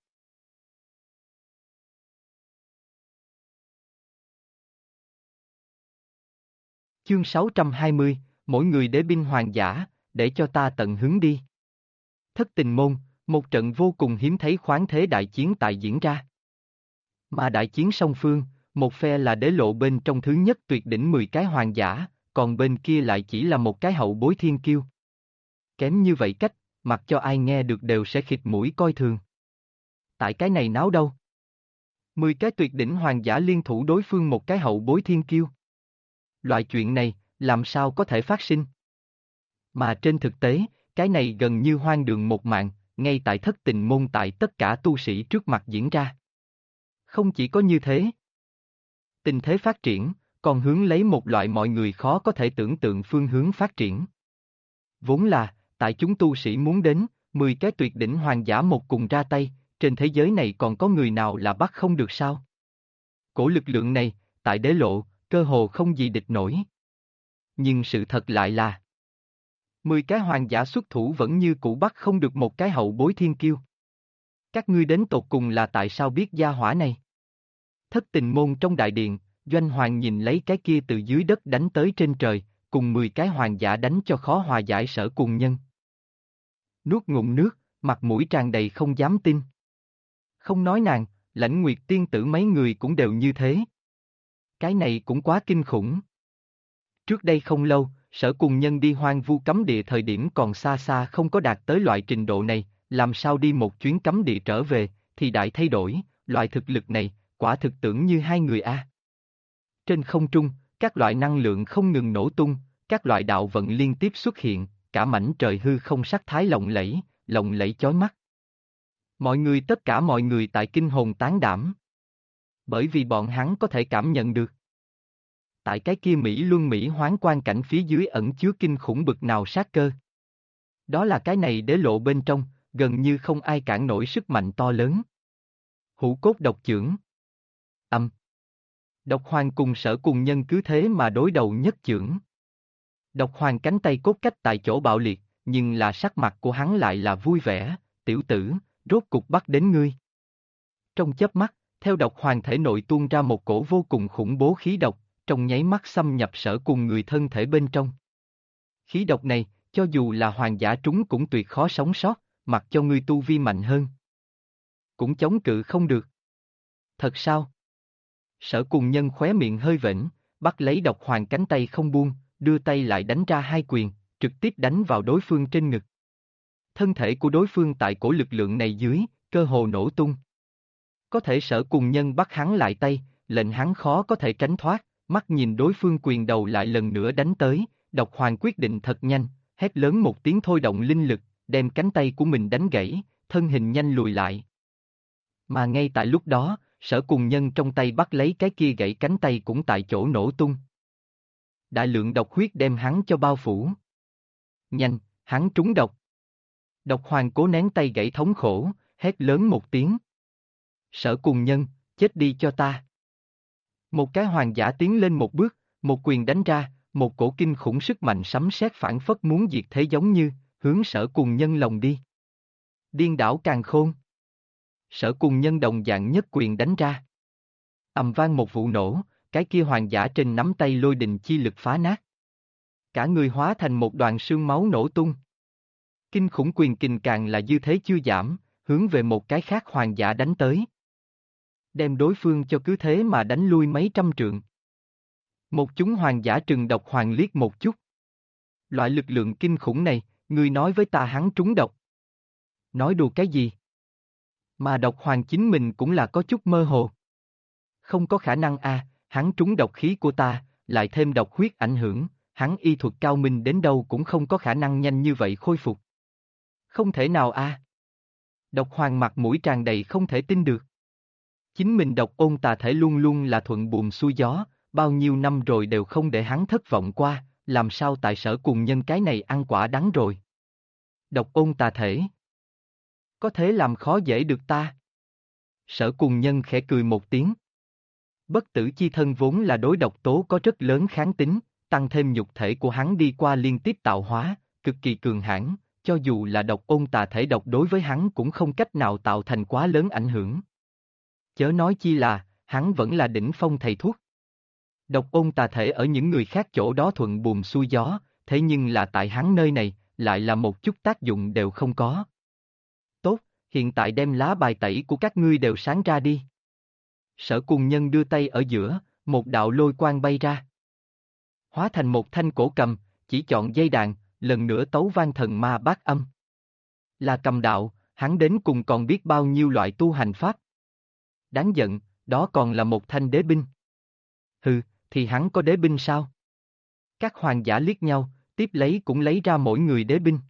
[SPEAKER 1] Chương 620, mỗi người đế binh hoàng giả, để cho ta tận hứng đi. Thất Tình Môn, một trận vô cùng hiếm thấy khoáng thế đại chiến tại diễn ra. Mà đại chiến song phương, một phe là đế lộ bên trong thứ nhất tuyệt đỉnh 10 cái hoàng giả, còn bên kia lại chỉ là một cái hậu bối thiên kiêu. Kém như vậy cách, mặc cho ai nghe được đều sẽ khịt mũi coi thường. Tại cái này náo đâu? 10 cái tuyệt đỉnh hoàng giả liên thủ đối phương một cái hậu bối thiên kiêu. Loại chuyện này, làm sao có thể phát sinh? Mà trên thực tế, cái này gần như hoang đường một mạng, ngay tại Thất Tình Môn tại tất cả tu sĩ trước mặt diễn ra. Không chỉ có như thế. Tình thế phát triển, còn hướng lấy một loại mọi người khó có thể tưởng tượng phương hướng phát triển. Vốn là, tại chúng tu sĩ muốn đến, 10 cái tuyệt đỉnh hoàng giả một cùng ra tay, trên thế giới này còn có người nào là bắt không được sao? Cổ lực lượng này, tại đế lộ, cơ hồ không gì địch nổi. Nhưng sự thật lại là 10 cái hoàng giả xuất thủ vẫn như cũ bắt không được một cái hậu bối thiên kiêu. Các ngươi đến tột cùng là tại sao biết gia hỏa này? Thất Tình Môn trong đại điện, Doanh Hoàng nhìn lấy cái kia từ dưới đất đánh tới trên trời, cùng 10 cái hoàng giả đánh cho khó hòa giải Sở Cuồng Nhân. Nuốt ngụm nước, mặt mũi tràn đầy không dám tin. Không nói nàng, Lãnh Nguyệt tiên tử mấy người cũng đều như thế. Cái này cũng quá kinh khủng. Trước đây không lâu, Sở Cuồng Nhân đi hoang vu cấm địa thời điểm còn xa xa không có đạt tới loại trình độ này, làm sao đi một chuyến cấm địa trở về, thì đại thay đổi, loại thực lực này, quả thực tưởng như hai người a. Trên không trung, các loại năng lượng không ngừng nổ tung, các loại đạo vận liên tiếp xuất hiện, cả mảnh trời hư không sắc thái lộng lẫy chói mắt. Tất cả mọi người tại kinh hồn tán đảm. Bởi vì bọn hắn có thể cảm nhận được. Tại cái kia Mỹ Luân Mỹ hoán quan cảnh phía dưới ẩn chứa kinh khủng bực nào sát cơ. Đó là cái này đế lộ bên trong, gần như không ai cản nổi sức mạnh to lớn. Hữu cốt độc chưởng. Độc Hoàng cùng Sở Cuồng Nhân cứ thế mà đối đầu nhất chưởng. Độc Hoàng cánh tay cốt cách tại chỗ bạo liệt, nhưng là sắc mặt của hắn lại là vui vẻ, tiểu tử, rốt cục bắt đến ngươi. Trong chớp mắt, theo Độc Hoàng thể nội tuôn ra một cổ vô cùng khủng bố khí độc, trong nháy mắt xâm nhập Sở Cuồng người thân thể bên trong. Khí độc này, cho dù là hoàng giả trúng cũng tuyệt khó sống sót, mặc cho ngươi tu vi mạnh hơn. Cũng chống cự không được. Thật sao? Sở Cùng Nhân khóe miệng hơi vểnh, bắt lấy độc hoàng cánh tay không buông, đưa tay lại đánh ra hai quyền, trực tiếp đánh vào đối phương trên ngực. Thân thể của đối phương tại cổ lực lượng này dưới, cơ hồ nổ tung. Có thể Sở Cùng Nhân bắt hắn lại tay, lệnh hắn khó có thể tránh thoát, mắt nhìn đối phương quyền đầu lại lần nữa đánh tới, độc hoàng quyết định thật nhanh, hét lớn một tiếng thôi động linh lực, đem cánh tay của mình đánh gãy, thân hình nhanh lùi lại. Mà ngay tại lúc đó, Sở Cùng Nhân trong tay bắt lấy cái kia gãy cánh tay cũng tại chỗ nổ tung. Đại lượng độc huyết đem hắn cho bao phủ. Nhanh, hắn trúng độc. Độc hoàng cố nén tay gãy thống khổ, hét lớn một tiếng. Sở Cùng Nhân, chết đi cho ta. Một cái hoàng giả tiến lên một bước, một quyền đánh ra, một cổ kinh khủng sức mạnh sấm sét phảng phất muốn diệt thế giống như, hướng Sở Cùng Nhân lồng đi. Điên đảo càn khôn. Sở Cùng Nhân đồng dạng nhất quyền đánh ra. Ầm vang một vụ nổ, cái kia hoàng giả trên nắm tay lôi đình chi lực phá nát. Cả người hóa thành một đoàn sương máu nổ tung. Kinh khủng quyền kình càng là dư thế chưa giảm, hướng về một cái khác hoàng giả đánh tới. Đem đối phương cho cứ thế mà đánh lui mấy trăm trượng. Một chúng hoàng giả trừng độc hoàng liếc một chút. Loại lực lượng kinh khủng này, ngươi nói với ta hắn trúng độc. Nói đùa cái gì? Mà độc hoàng chính mình cũng là có chút mơ hồ. Không có khả năng hắn trúng độc khí của ta, lại thêm độc huyết ảnh hưởng, hắn y thuật cao minh đến đâu cũng không có khả năng nhanh như vậy khôi phục. Không thể nào Độc hoàng mặt mũi tràn đầy không thể tin được. Chính mình độc ôn tà thể luôn luôn là thuận buồm xuôi gió, bao nhiêu năm rồi đều không để hắn thất vọng qua, làm sao tại Sở Cùng Nhân cái này ăn quả đắng rồi. Độc ôn tà thể. Có thể làm khó dễ được ta. Sở Cùng Nhân khẽ cười một tiếng. Bất tử chi thân vốn là đối độc tố có rất lớn kháng tính, tăng thêm nhục thể của hắn đi qua liên tiếp tạo hóa, cực kỳ cường hãn, cho dù là độc ôn tà thể độc đối với hắn cũng không cách nào tạo thành quá lớn ảnh hưởng. Chớ nói chi là, hắn vẫn là đỉnh phong thầy thuốc. Độc ôn tà thể ở những người khác chỗ đó thuận buồm xuôi gió, thế nhưng là tại hắn nơi này, lại là một chút tác dụng đều không có. Tốt, hiện tại đem lá bài tẩy của các ngươi đều sáng ra đi. Sở Cùng Nhân đưa tay ở giữa, một đạo lôi quang bay ra. Hóa thành một thanh cổ cầm, chỉ chọn dây đàn, lần nữa tấu vang thần ma bát âm. Là cầm đạo, hắn đến cùng còn biết bao nhiêu loại tu hành pháp. Đáng giận, đó còn là một thanh đế binh. Hừ, thì hắn có đế binh sao? Các hoàng giả liếc nhau, tiếp lấy cũng lấy ra mỗi người đế binh.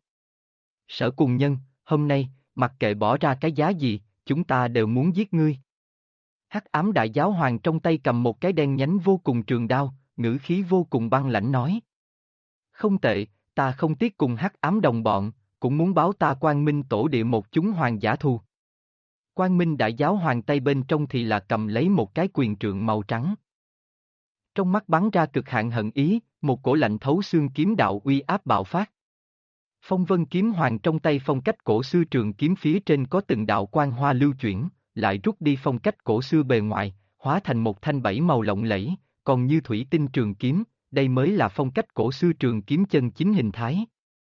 [SPEAKER 1] Sở Cùng Nhân, hôm nay, mặc kệ bỏ ra cái giá gì, chúng ta đều muốn giết ngươi. Hắc ám đại giáo hoàng trong tay cầm một cái đen nhánh vô cùng trường đao, ngữ khí vô cùng băng lãnh nói. Không tệ, ta không tiếc cùng hắc ám đồng bọn, cũng muốn báo ta Quang Minh tổ địa một chúng hoàng giả thù. Quang Minh đại giáo hoàng tay bên trong thì là cầm lấy một cái quyền trượng màu trắng. Trong mắt bắn ra cực hạn hận ý, một cổ lạnh thấu xương kiếm đạo uy áp bạo phát. Phong vân kiếm hoàng trong tay phong cách cổ xưa trường kiếm phía trên có từng đạo quang hoa lưu chuyển, lại rút đi phong cách cổ xưa bề ngoài, hóa thành một thanh bảy màu lộng lẫy, còn như thủy tinh trường kiếm, đây mới là phong cách cổ xưa trường kiếm chân chính hình thái.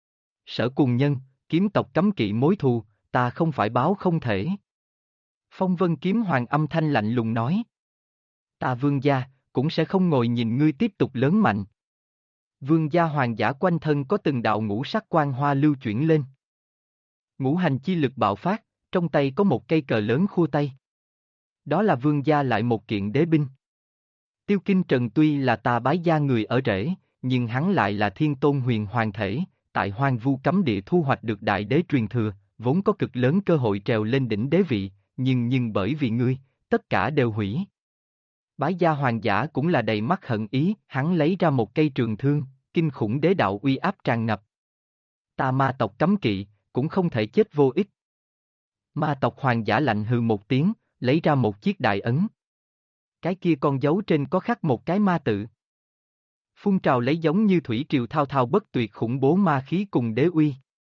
[SPEAKER 1] Sở Cùng Nhân, kiếm tộc cấm kỵ mối thù, ta không phải báo không thể. Phong vân kiếm hoàng âm thanh lạnh lùng nói. Ta vương gia, cũng sẽ không ngồi nhìn ngươi tiếp tục lớn mạnh. Vương gia hoàng giả quanh thân có từng đạo ngũ sắc quang hoa lưu chuyển lên. Ngũ hành chi lực bạo phát, trong tay có một cây cờ lớn khua tay. Đó là vương gia lại một kiện đế binh. Tiêu Kinh Trần tuy là tà bái gia người ở rễ, nhưng hắn lại là thiên tôn huyền hoàng thể, tại hoang vu cấm địa thu hoạch được đại đế truyền thừa, vốn có cực lớn cơ hội trèo lên đỉnh đế vị, nhưng bởi vì ngươi, tất cả đều hủy. Bái gia hoàng giả cũng là đầy mắt hận ý, hắn lấy ra một cây trường thương, kinh khủng đế đạo uy áp tràn ngập. Ta ma tộc cấm kỵ, cũng không thể chết vô ích. Ma tộc hoàng giả lạnh hừ một tiếng, lấy ra một chiếc đại ấn. Cái kia con dấu trên có khắc một cái ma tự. Phun trào lấy giống như thủy triều thao thao bất tuyệt khủng bố ma khí cùng đế uy.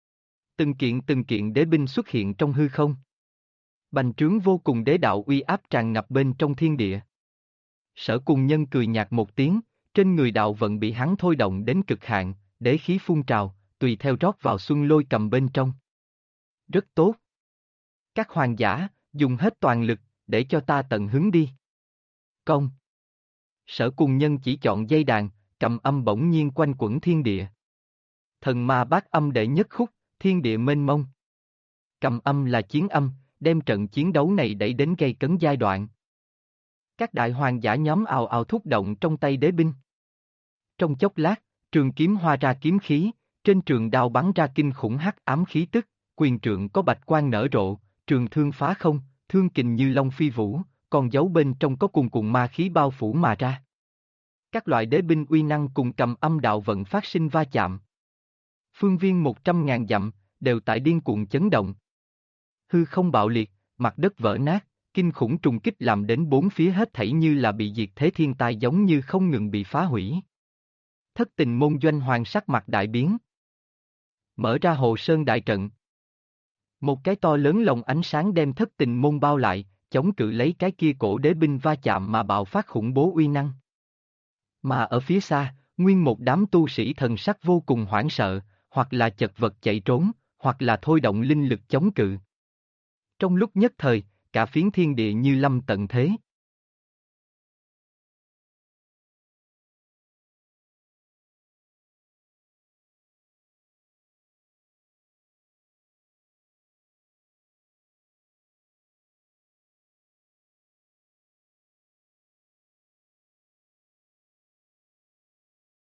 [SPEAKER 1] Từng kiện đế binh xuất hiện trong hư không. Bành trướng vô cùng đế đạo uy áp tràn ngập bên trong thiên địa. Sở Cùng Nhân cười nhạt một tiếng, trên người đạo vận bị hắn thôi động đến cực hạn, đế khí phun trào, tùy theo rót vào Xuân Lôi cầm bên trong. Rất tốt. Các hoàng giả, dùng hết toàn lực, để cho ta tận hứng đi. Công. Sở Cùng Nhân chỉ chọn dây đàn, cầm âm bỗng nhiên quanh quẩn thiên địa. Thần ma bát âm đệ nhất khúc, thiên địa mênh mông. Cầm âm là chiến âm, đem trận chiến đấu này đẩy đến gay cấn giai đoạn. Các đại hoàng giả nhóm ào ào thúc động trong tay đế binh. Trong chốc lát, trường kiếm hoa ra kiếm khí, trên trường đao bắn ra kinh khủng hắc ám khí tức, quyền trượng có bạch quang nở rộ, trường thương phá không, thương kình như long phi vũ, còn giấu bên trong có cuồn cuộn ma khí bao phủ mà ra. Các loại đế binh uy năng cùng cầm âm đạo vận phát sinh va chạm. Phương viên 100.000 dặm, đều tại điên cuồng chấn động. Hư không bạo liệt, mặt đất vỡ nát, kinh khủng trùng kích làm đến bốn phía hết thảy như là bị diệt thế thiên tai giống như không ngừng bị phá hủy. Thất Tình môn doanh hoàng sắc mặt đại biến. Mở ra Hồ Sơn đại trận. Một cái to lớn lồng ánh sáng đem Thất Tình môn bao lại, chống cự lấy cái kia cổ đế binh va chạm mà bạo phát khủng bố uy năng. Mà ở phía xa, nguyên một đám tu sĩ thần sắc vô cùng hoảng sợ, hoặc là chật vật chạy trốn, hoặc là thôi động linh lực chống cự. Trong lúc nhất thời, cả phiến thiên địa như lâm tận thế.